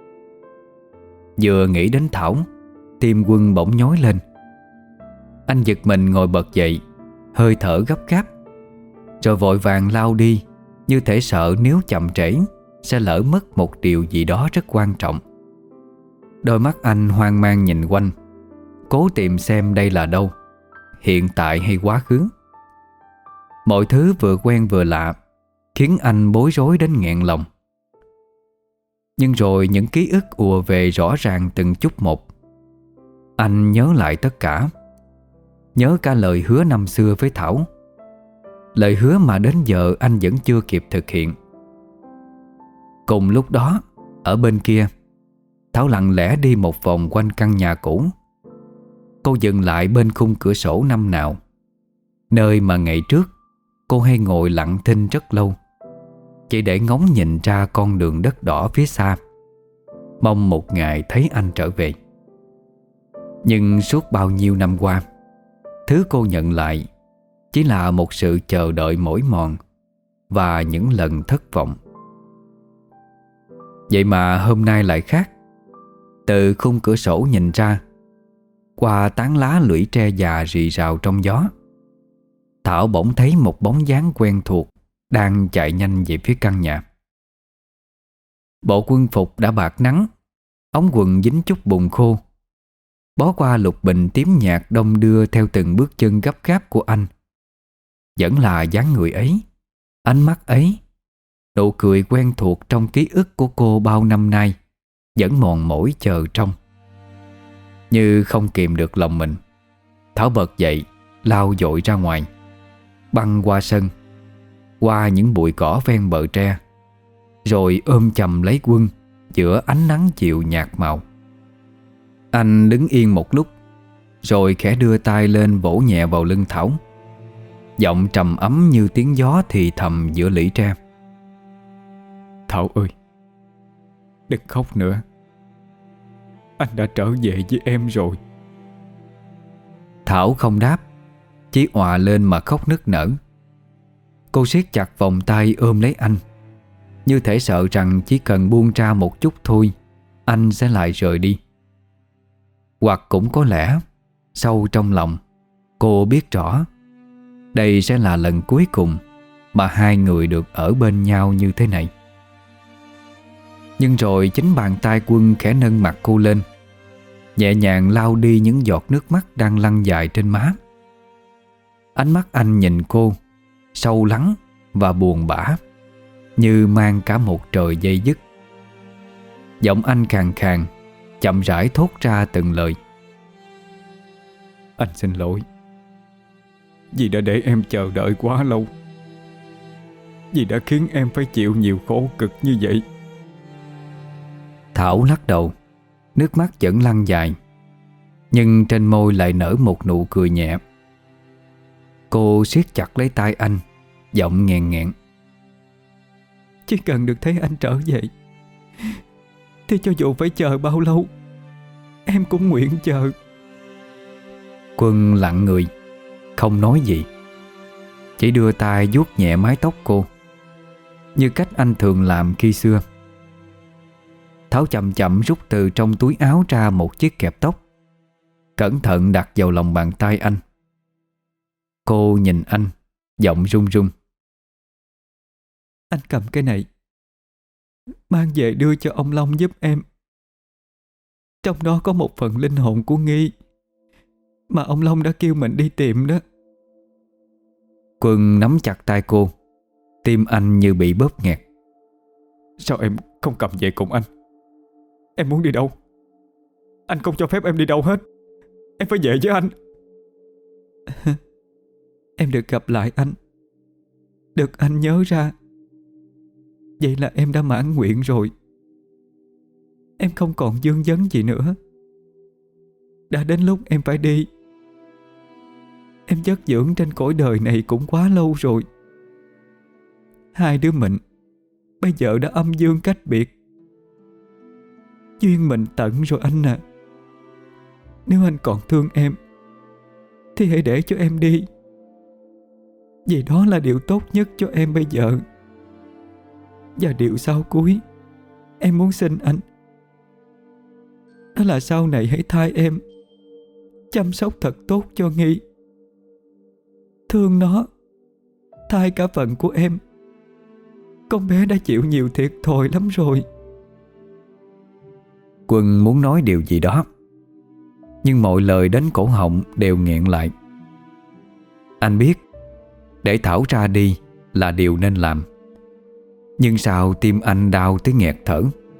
[SPEAKER 1] Vừa nghĩ đến Thảo, tim Quân bỗng nhói lên. Anh giật mình ngồi bật dậy, hơi thở gấp gáp, rồi vội vàng lao đi, như thể sợ nếu chậm trễ sẽ lỡ mất một điều gì đó rất quan trọng. Đôi mắt anh hoang mang nhìn quanh, cố tìm xem đây là đâu, hiện tại hay quá khứ. Mọi thứ vừa quen vừa lạ, khiến anh bối rối đến nghẹn lòng. Nhưng rồi những ký ức ùa về rõ ràng từng chút một. Anh nhớ lại tất cả. Nhớ cả lời hứa năm xưa với Thảo, lời hứa mà đến giờ anh vẫn chưa kịp thực hiện. Cùng lúc đó, ở bên kia, Thảo lặng lẽ đi một vòng quanh căn nhà cũ. Cô dừng lại bên khung cửa sổ năm nào, nơi mà ngày trước cô hay ngồi lặng thinh rất lâu, chỉ để ngóng nhìn ra con đường đất đỏ phía xa, mong một ngày thấy anh trở về. Nhưng suốt bao nhiêu năm qua, thứ cô nhận lại chỉ là một sự chờ đợi mỏi mòn và những lần thất vọng. Vậy mà hôm nay lại khác. Từ khung cửa sổ nhìn ra, qua tán lá lũy tre già rì rào trong gió, Thảo bỗng thấy một bóng dáng quen thuộc đang chạy nhanh về phía căn nhà. Bộ quân phục đã bạc nắng, ống quần dính chút bùn khô. bó qua lục bình tím nhạt đong đưa theo từng bước chân gấp gáp của anh. Vẫn là dáng người ấy, ánh mắt ấy, nụ cười quen thuộc trong ký ức của cô bao năm nay vẫn mòn mỏi chờ trông. Như không kìm được lòng mình, Thảo bật dậy, lao vội ra ngoài, băng qua sân, qua những bụi cỏ ven bờ tre, rồi ôm chầm lấy Quân giữa ánh nắng chiều nhạt màu. Anh đứng yên một lúc, rồi khẽ đưa tay lên vỗ nhẹ vào lưng Thảo, giọng trầm ấm như tiếng gió thì thầm giữa lũy tre.
[SPEAKER 2] Thảo ơi, đừng khóc nữa. Anh đã trở về với em rồi.
[SPEAKER 1] Thảo không đáp, chỉ òa lên mà khóc nức nở. Cô siết chặt vòng tay ôm lấy anh, như thể sợ rằng chỉ cần buông ra một chút thôi, anh sẽ lại rời đi. Hoặc cũng có lẽ sâu trong lòng cô biết rõ đây sẽ là lần cuối cùng mà hai người được ở bên nhau như thế này. Nhưng rồi chính bàn tay Quân khẽ nâng mặt cô lên, nhẹ nhàng lau đi những giọt nước mắt đang lăn dài trên má. Ánh mắt anh nhìn cô sâu lắng và buồn bã, như mang cả một trời dây dứt. Giọng anh khàn khàn, chậm rãi thốt ra từng lời.
[SPEAKER 2] Anh xin lỗi vì đã để em chờ đợi quá lâu, vì đã khiến em phải chịu nhiều khổ cực như vậy.
[SPEAKER 1] Thảo lắc đầu, nước mắt vẫn lăn dài, nhưng trên môi lại nở một nụ cười nhẹ. Cô siết chặt lấy tay anh, giọng nghẹn nghẹn.
[SPEAKER 2] Chỉ cần được thấy anh trở về thì cho dù phải chờ bao lâu, em cũng nguyện chờ.
[SPEAKER 1] Quân lặng người, không nói gì, chỉ đưa tay vuốt nhẹ mái tóc cô, như cách anh thường làm khi xưa. Thảo chậm chậm rút từ trong túi áo ra một chiếc kẹp tóc, cẩn thận đặt vào lòng bàn tay anh. Cô nhìn anh, giọng run run.
[SPEAKER 2] Anh cầm cái này, mang về đưa cho ông Long giúp em. Trong đó có một phần linh hồn của Nghi mà ông Long đã kêu mình đi tìm đó.
[SPEAKER 1] Quân nắm chặt tay cô, tim anh như bị bóp nghẹt.
[SPEAKER 2] Sao em không cầm về cùng anh? Em muốn đi đâu? Anh không cho phép em đi đâu hết. Em phải về với anh. Em được gặp lại anh, được anh nhớ ra, vậy là em đã mãn nguyện rồi. Em không còn vương vấn gì nữa. Đã đến lúc em phải đi. Em chất dưỡng trên cõi đời này cũng quá lâu rồi. Hai đứa mình bây giờ đã âm dương cách biệt. Duyên mình tận rồi anh à. Nếu anh còn thương em thì hãy để cho em đi, vì đó là điều tốt nhất cho em bây giờ. Và điều sau cuối em muốn xin anh, đó là sau này hãy thay em chăm sóc thật tốt cho Nghi. Thương nó, thay cả phận của em. Con bé đã chịu nhiều thiệt thòi lắm rồi.
[SPEAKER 1] Quân muốn nói điều gì đó, nhưng mọi lời đến cổ họng đều nghẹn lại. Anh biết để Thảo ra đi là điều nên làm, nhưng sao tim anh đau tới nghẹt thở.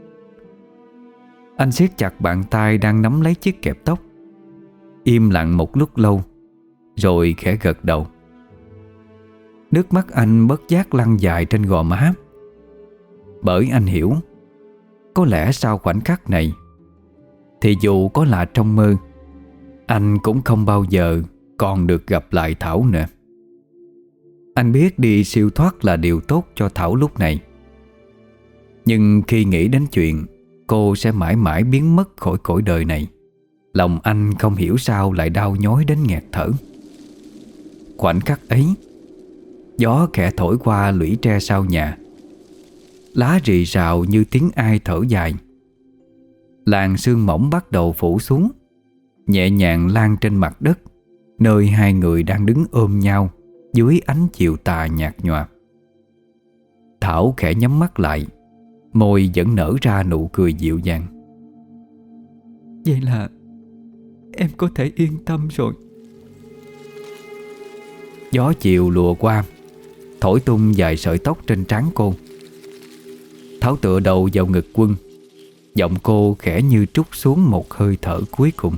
[SPEAKER 1] Anh siết chặt bàn tay đang nắm lấy chiếc kẹp tóc, im lặng một lúc lâu, rồi khẽ gật đầu. Nước mắt anh bất giác lăn dài trên gò má, bởi anh hiểu có lẽ sau khoảnh khắc này thì dù có là trong mơ, anh cũng không bao giờ còn được gặp lại Thảo nữa. Anh biết đi siêu thoát là điều tốt cho Thảo lúc này, nhưng khi nghĩ đến chuyện cô sẽ mãi mãi biến mất khỏi cõi đời này, lòng anh không hiểu sao lại đau nhói đến nghẹt thở. Khoảnh khắc ấy, gió khẽ thổi qua lũy tre sau nhà, lá rì rào như tiếng ai thở dài. Làn sương mỏng bắt đầu phủ xuống, nhẹ nhàng lan trên mặt đất, nơi hai người đang đứng ôm nhau dưới ánh chiều tà nhạt nhòa. Thảo khẽ nhắm mắt lại, môi vẫn nở ra nụ cười dịu dàng.
[SPEAKER 2] Vậy là em có thể yên tâm rồi.
[SPEAKER 1] Gió chiều lùa qua, thổi tung vài sợi tóc trên trán cô. Tháo tựa đầu vào ngực Quân, giọng cô khẽ như trút xuống một hơi thở cuối cùng.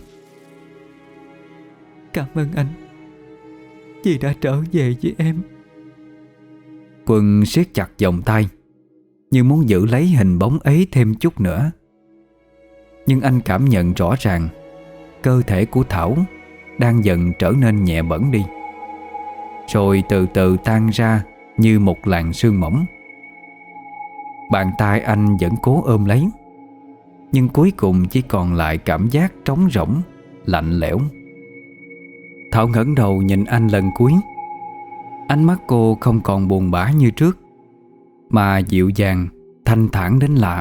[SPEAKER 2] Cảm ơn anh vì đã trở về với em.
[SPEAKER 1] Quân siết chặt vòng tay, như muốn giữ lấy hình bóng ấy thêm chút nữa. Nhưng anh cảm nhận rõ ràng cơ thể của Thảo đang dần trở nên nhẹ bẫng đi, rồi từ từ tan ra như một làn sương mỏng. Bàn tay anh vẫn cố ôm lấy, nhưng cuối cùng chỉ còn lại cảm giác trống rỗng, lạnh lẽo. Thảo ngẩng đầu nhìn anh lần cuối. Ánh mắt cô không còn buồn bã như trước, mà dịu dàng, thanh thản đến lạ.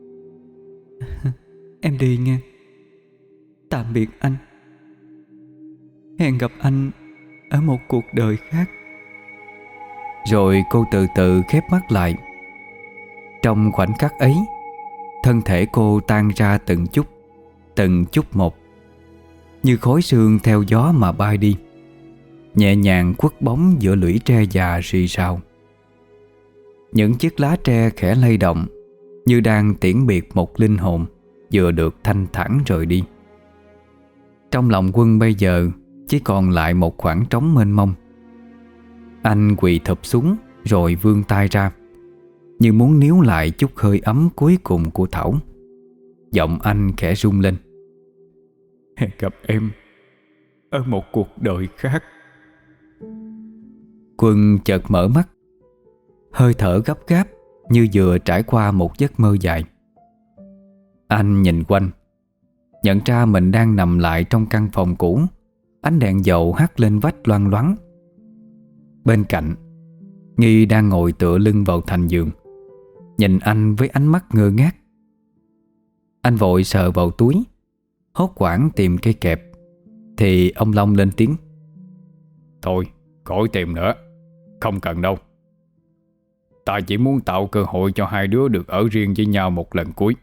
[SPEAKER 2] Em đi nghe. Tạm biệt anh. Hẹn gặp anh ở một cuộc đời khác.
[SPEAKER 1] Rồi cô từ từ khép mắt lại. Trong khoảnh khắc ấy, thân thể cô tan ra từng chút một, như khói sương theo gió mà bay đi, nhẹ nhàng khuất bóng giữa lũy tre già rì rào. Những chiếc lá tre khẽ lay động, như đang tiễn biệt một linh hồn vừa được thanh thản rời đi. Trong lòng Quân bây giờ chỉ còn lại một khoảng trống mênh mông. Anh quỳ thụp xuống rồi vươn tay ra, như muốn níu lại chút hơi ấm cuối cùng của Thảo. Giọng anh khẽ rung lên.
[SPEAKER 2] Hẹn gặp em ở một cuộc đời khác.
[SPEAKER 1] Quân chợt mở mắt, hơi thở gấp gáp như vừa trải qua một giấc mơ dài. Anh nhìn quanh, nhận ra mình đang nằm lại trong căn phòng cũ. Ánh đèn dầu hắt lên vách loang loáng. Bên cạnh, Nghi đang ngồi tựa lưng vào thành giường, nhìn anh với ánh mắt ngơ ngác. Anh vội sờ vào túi, hốt hoảng tìm cây kẹp, thì ông Long lên tiếng.
[SPEAKER 3] Thôi, khỏi tìm nữa, không cần đâu. Ta chỉ muốn tạo cơ hội cho hai đứa được ở riêng với nhau một lần cuối.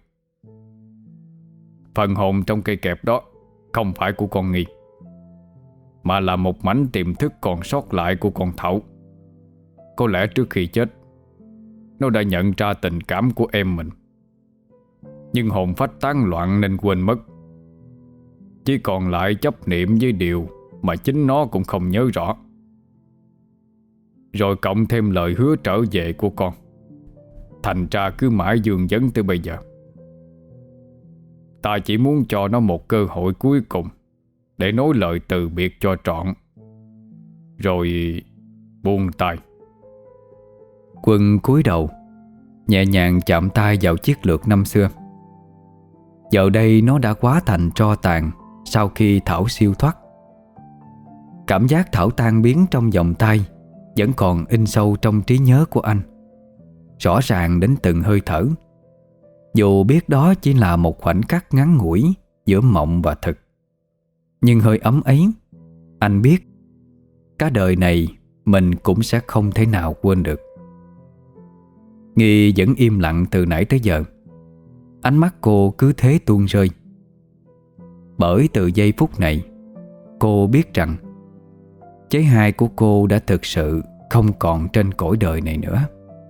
[SPEAKER 3] Phần hồn trong cây kẹp đó không phải của con Nghi, mà là một mảnh tiềm thức còn sót lại của con Thảo. Có lẽ trước khi chết, nó đã nhận ra tình cảm của em mình, nhưng hồn phách tán loạn nên quên mất. Chỉ còn lại chấp niệm với điều mà chính nó cũng không nhớ rõ. Rồi cộng thêm lời hứa trở về của con, thành ra cứ mãi vương vấn tới bây giờ. Ta chỉ muốn cho nó một cơ hội cuối cùng để nói lời từ biệt cho trọn, rồi buông tay.
[SPEAKER 1] Quân cúi đầu, nhẹ nhàng chạm tay vào chiếc lược năm xưa. Giờ đây nó đã hóa thành tro tàn sau khi Thảo siêu thoát. Cảm giác Thảo tan biến trong vòng tay vẫn còn in sâu trong trí nhớ của anh, rõ ràng đến từng hơi thở. Dù biết đó chỉ là một khoảnh khắc ngắn ngủi giữa mộng và thực, nhưng hơi ấm ấy, anh biết cả đời này mình cũng sẽ không thể nào quên được. Nghi vẫn im lặng từ nãy tới giờ. Ánh mắt cô cứ thế tuôn rơi. Bởi từ giây phút này, cô biết rằng Chế hai của cô đã thực sự không còn trên cõi đời này nữa.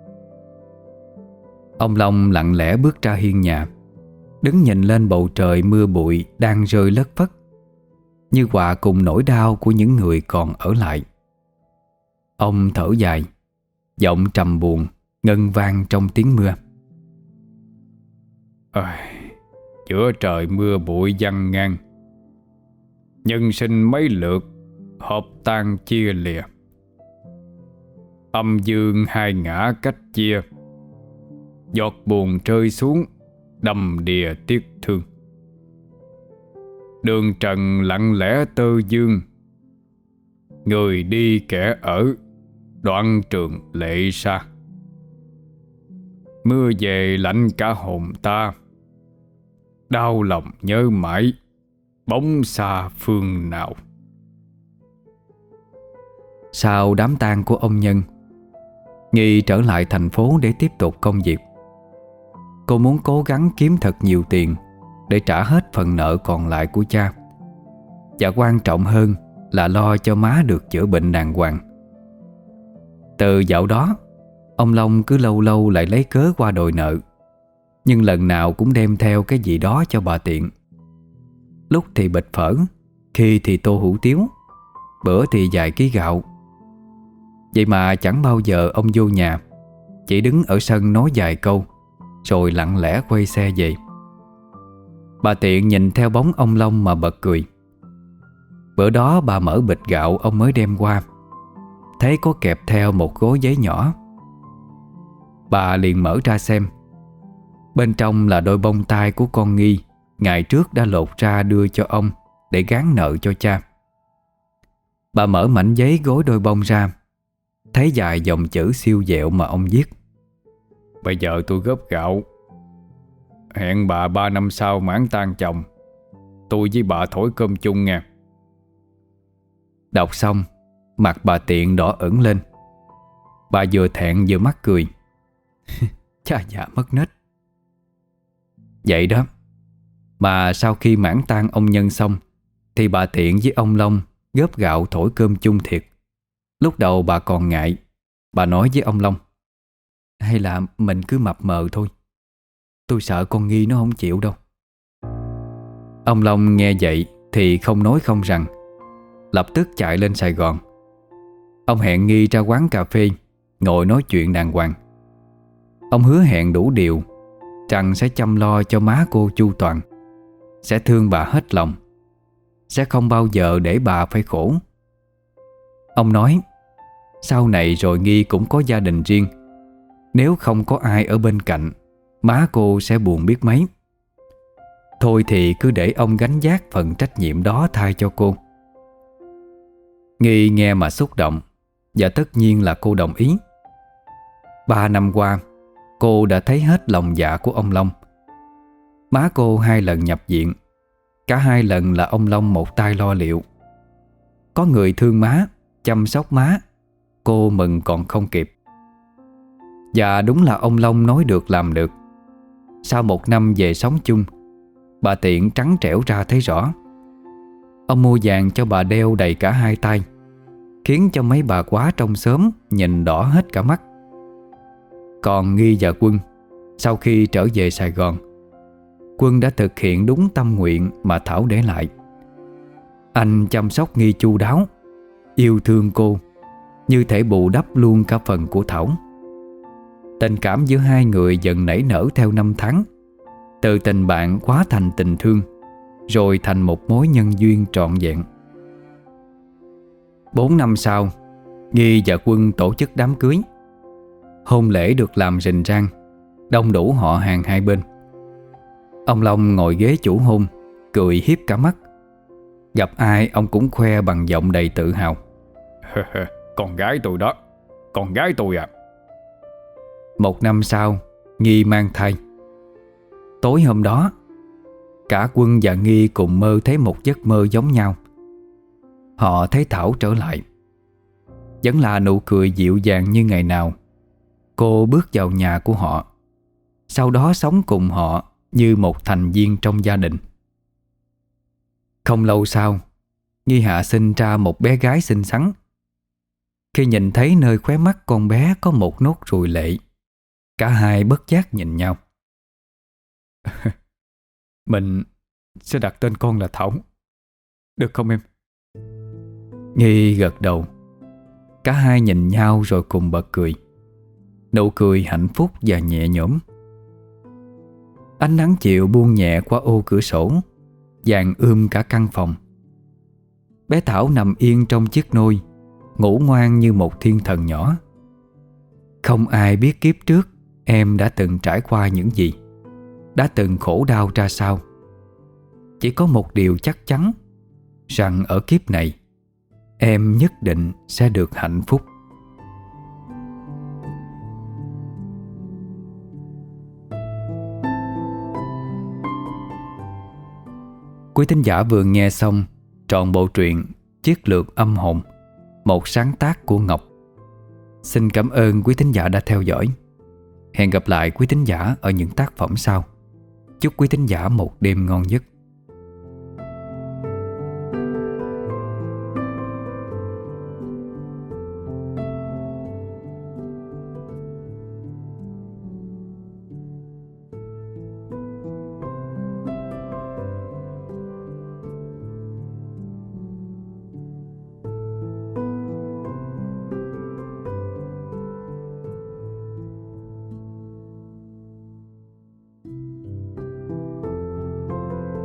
[SPEAKER 1] Ông Long lặng lẽ bước ra hiên nhà, đứng nhìn lên bầu trời mưa bụi đang rơi lất phất, như hòa cùng nỗi đau của những người còn ở lại. Ông thở dài, giọng trầm buồn ngân vang trong tiếng mưa.
[SPEAKER 3] Giữa trời mưa bụi giăng ngang, nhân sinh mấy lượt hợp tan chia lìa. Âm dương hai ngã cách chia, giọt buồn rơi xuống đầm đìa tiếc thương. Đường trần lặng lẽ tơ dương, người đi kẻ ở đoạn trường lệ xa. Mưa về lạnh cả hồn ta, đau lòng nhớ mãi bóng xa phương nào.
[SPEAKER 1] Sau đám tang của ông Nhân, Nghi trở lại thành phố để tiếp tục công việc. Cô muốn cố gắng kiếm thật nhiều tiền để trả hết phần nợ còn lại của cha, và quan trọng hơn là lo cho má được chữa bệnh đàng hoàng. Từ dạo đó, ông Long cứ lâu lâu lại lấy cớ qua đòi nợ, nhưng lần nào cũng đem theo cái gì đó cho bà Tiện. Lúc thì bịch phở, khi thì tô hủ tiếu, bữa thì vài ký gạo. Vậy mà chẳng bao giờ ông vô nhà, chỉ đứng ở sân nói vài câu rồi lặng lẽ quay xe về. Bà Tiện nhìn theo bóng ông Long mà bật cười. Bữa đó bà mở bịch gạo ông mới đem qua, thấy có kẹp theo một gói giấy nhỏ. Bà liền mở ra xem. Bên trong là đôi bông tai của con Nghi ngày trước đã lột ra đưa cho ông để gán nợ cho cha. Bà mở mảnh giấy gối đôi bông ra, thấy vài dòng chữ siêu vẹo mà ông viết:
[SPEAKER 3] Bây giờ tôi góp gạo, hẹn bà 3 năm sau mãn tang chồng, tôi với bà thổi cơm chung nha.
[SPEAKER 1] Đọc xong, mặt bà Tiện đỏ ửng lên. Bà vừa thẹn vừa mắc cười. Cha già mất nết. Vậy đó. Mà sau khi mãn tang ông Nhân xong thì bà Tiện với ông Long góp gạo thổi cơm chung thiệt. Lúc đầu bà còn ngại. Bà nói với ông Long: hay là mình cứ mập mờ thôi, tôi sợ con Nghi nó không chịu đâu. Ông Long nghe vậy thì không nói không rằng, lập tức chạy lên Sài Gòn. Ông hẹn Nghi ra quán cà phê ngồi nói chuyện đàng hoàng. Ông hứa hẹn đủ điều rằng sẽ chăm lo cho má cô chu toàn, sẽ thương bà hết lòng, sẽ không bao giờ để bà phải khổ. Ông nói sau này rồi Nghi cũng có gia đình riêng, nếu không có ai ở bên cạnh, má cô sẽ buồn biết mấy. Thôi thì cứ để ông gánh vác phần trách nhiệm đó thay cho cô. Nghi nghe mà xúc động, và tất nhiên là cô đồng ý. 3 năm qua, cô đã thấy hết lòng dạ của ông Long. Má cô 2 lần nhập viện, cả 2 lần là ông Long một tay lo liệu. Có người thương má, chăm sóc má, cô mừng còn không kịp. Và đúng là ông Long nói được làm được. Sau 1 năm về sống chung, bà Tiện trắng trẻo ra thấy rõ. Ông mua vàng cho bà đeo đầy cả 2 tay, khiến cho mấy bà quá trong xóm nhìn đỏ hết cả mắt. Còn Nghi và Quân, sau khi trở về Sài Gòn, Quân đã thực hiện đúng tâm nguyện mà Thảo để lại. Anh chăm sóc Nghi chu đáo, yêu thương cô, như thể bù đắp luôn cả phần của Thảo. Tình cảm giữa hai người dần nảy nở theo năm tháng, từ tình bạn hóa thành tình thương, rồi thành một mối nhân duyên trọn vẹn. 4 năm sau, Nghi và Quân tổ chức đám cưới. Hôn lễ được làm rình rang, đông đủ họ hàng hai bên. Ông Long ngồi ghế chủ hôn, cười hiếp cả mắt. Gặp ai ông cũng khoe bằng giọng đầy tự hào:
[SPEAKER 3] Con gái tôi đó, con gái tôi à.
[SPEAKER 1] 1 năm sau, Nghi mang thai. Tối hôm đó, cả Quân và Nghi cùng mơ thấy một giấc mơ giống nhau. Họ thấy Thảo trở lại, vẫn là nụ cười dịu dàng như ngày nào. Cô bước vào nhà của họ, sau đó sống cùng họ như một thành viên trong gia đình. Không lâu sau, Nghi hạ sinh ra một bé gái xinh xắn. Khi nhìn thấy nơi khóe mắt con bé có một nốt ruồi lệ, cả hai bất giác nhìn nhau.
[SPEAKER 2] Mình sẽ đặt tên con là Thảo, được không em?
[SPEAKER 1] Nghi gật đầu. Cả hai nhìn nhau rồi cùng bật cười. Nụ cười hạnh phúc và nhẹ nhõm. Ánh nắng chiều buông nhẹ qua ô cửa sổ, vàng cả căn phòng. Bé Thảo nằm yên trong chiếc nôi, ngủ ngoan như một thiên thần nhỏ. Không ai biết kiếp trước em đã từng trải qua những gì, đã từng khổ đau ra sao. Chỉ có một điều chắc chắn, rằng ở kiếp này em nhất định sẽ được hạnh phúc. Quý thính giả vừa nghe xong trọn bộ truyện Chiếc lược âm hồn, một sáng tác của Ngọc. Xin cảm ơn quý thính giả đã theo dõi. Hẹn gặp lại quý thính giả ở những tác phẩm sau. Chúc quý thính giả một đêm ngon giấc.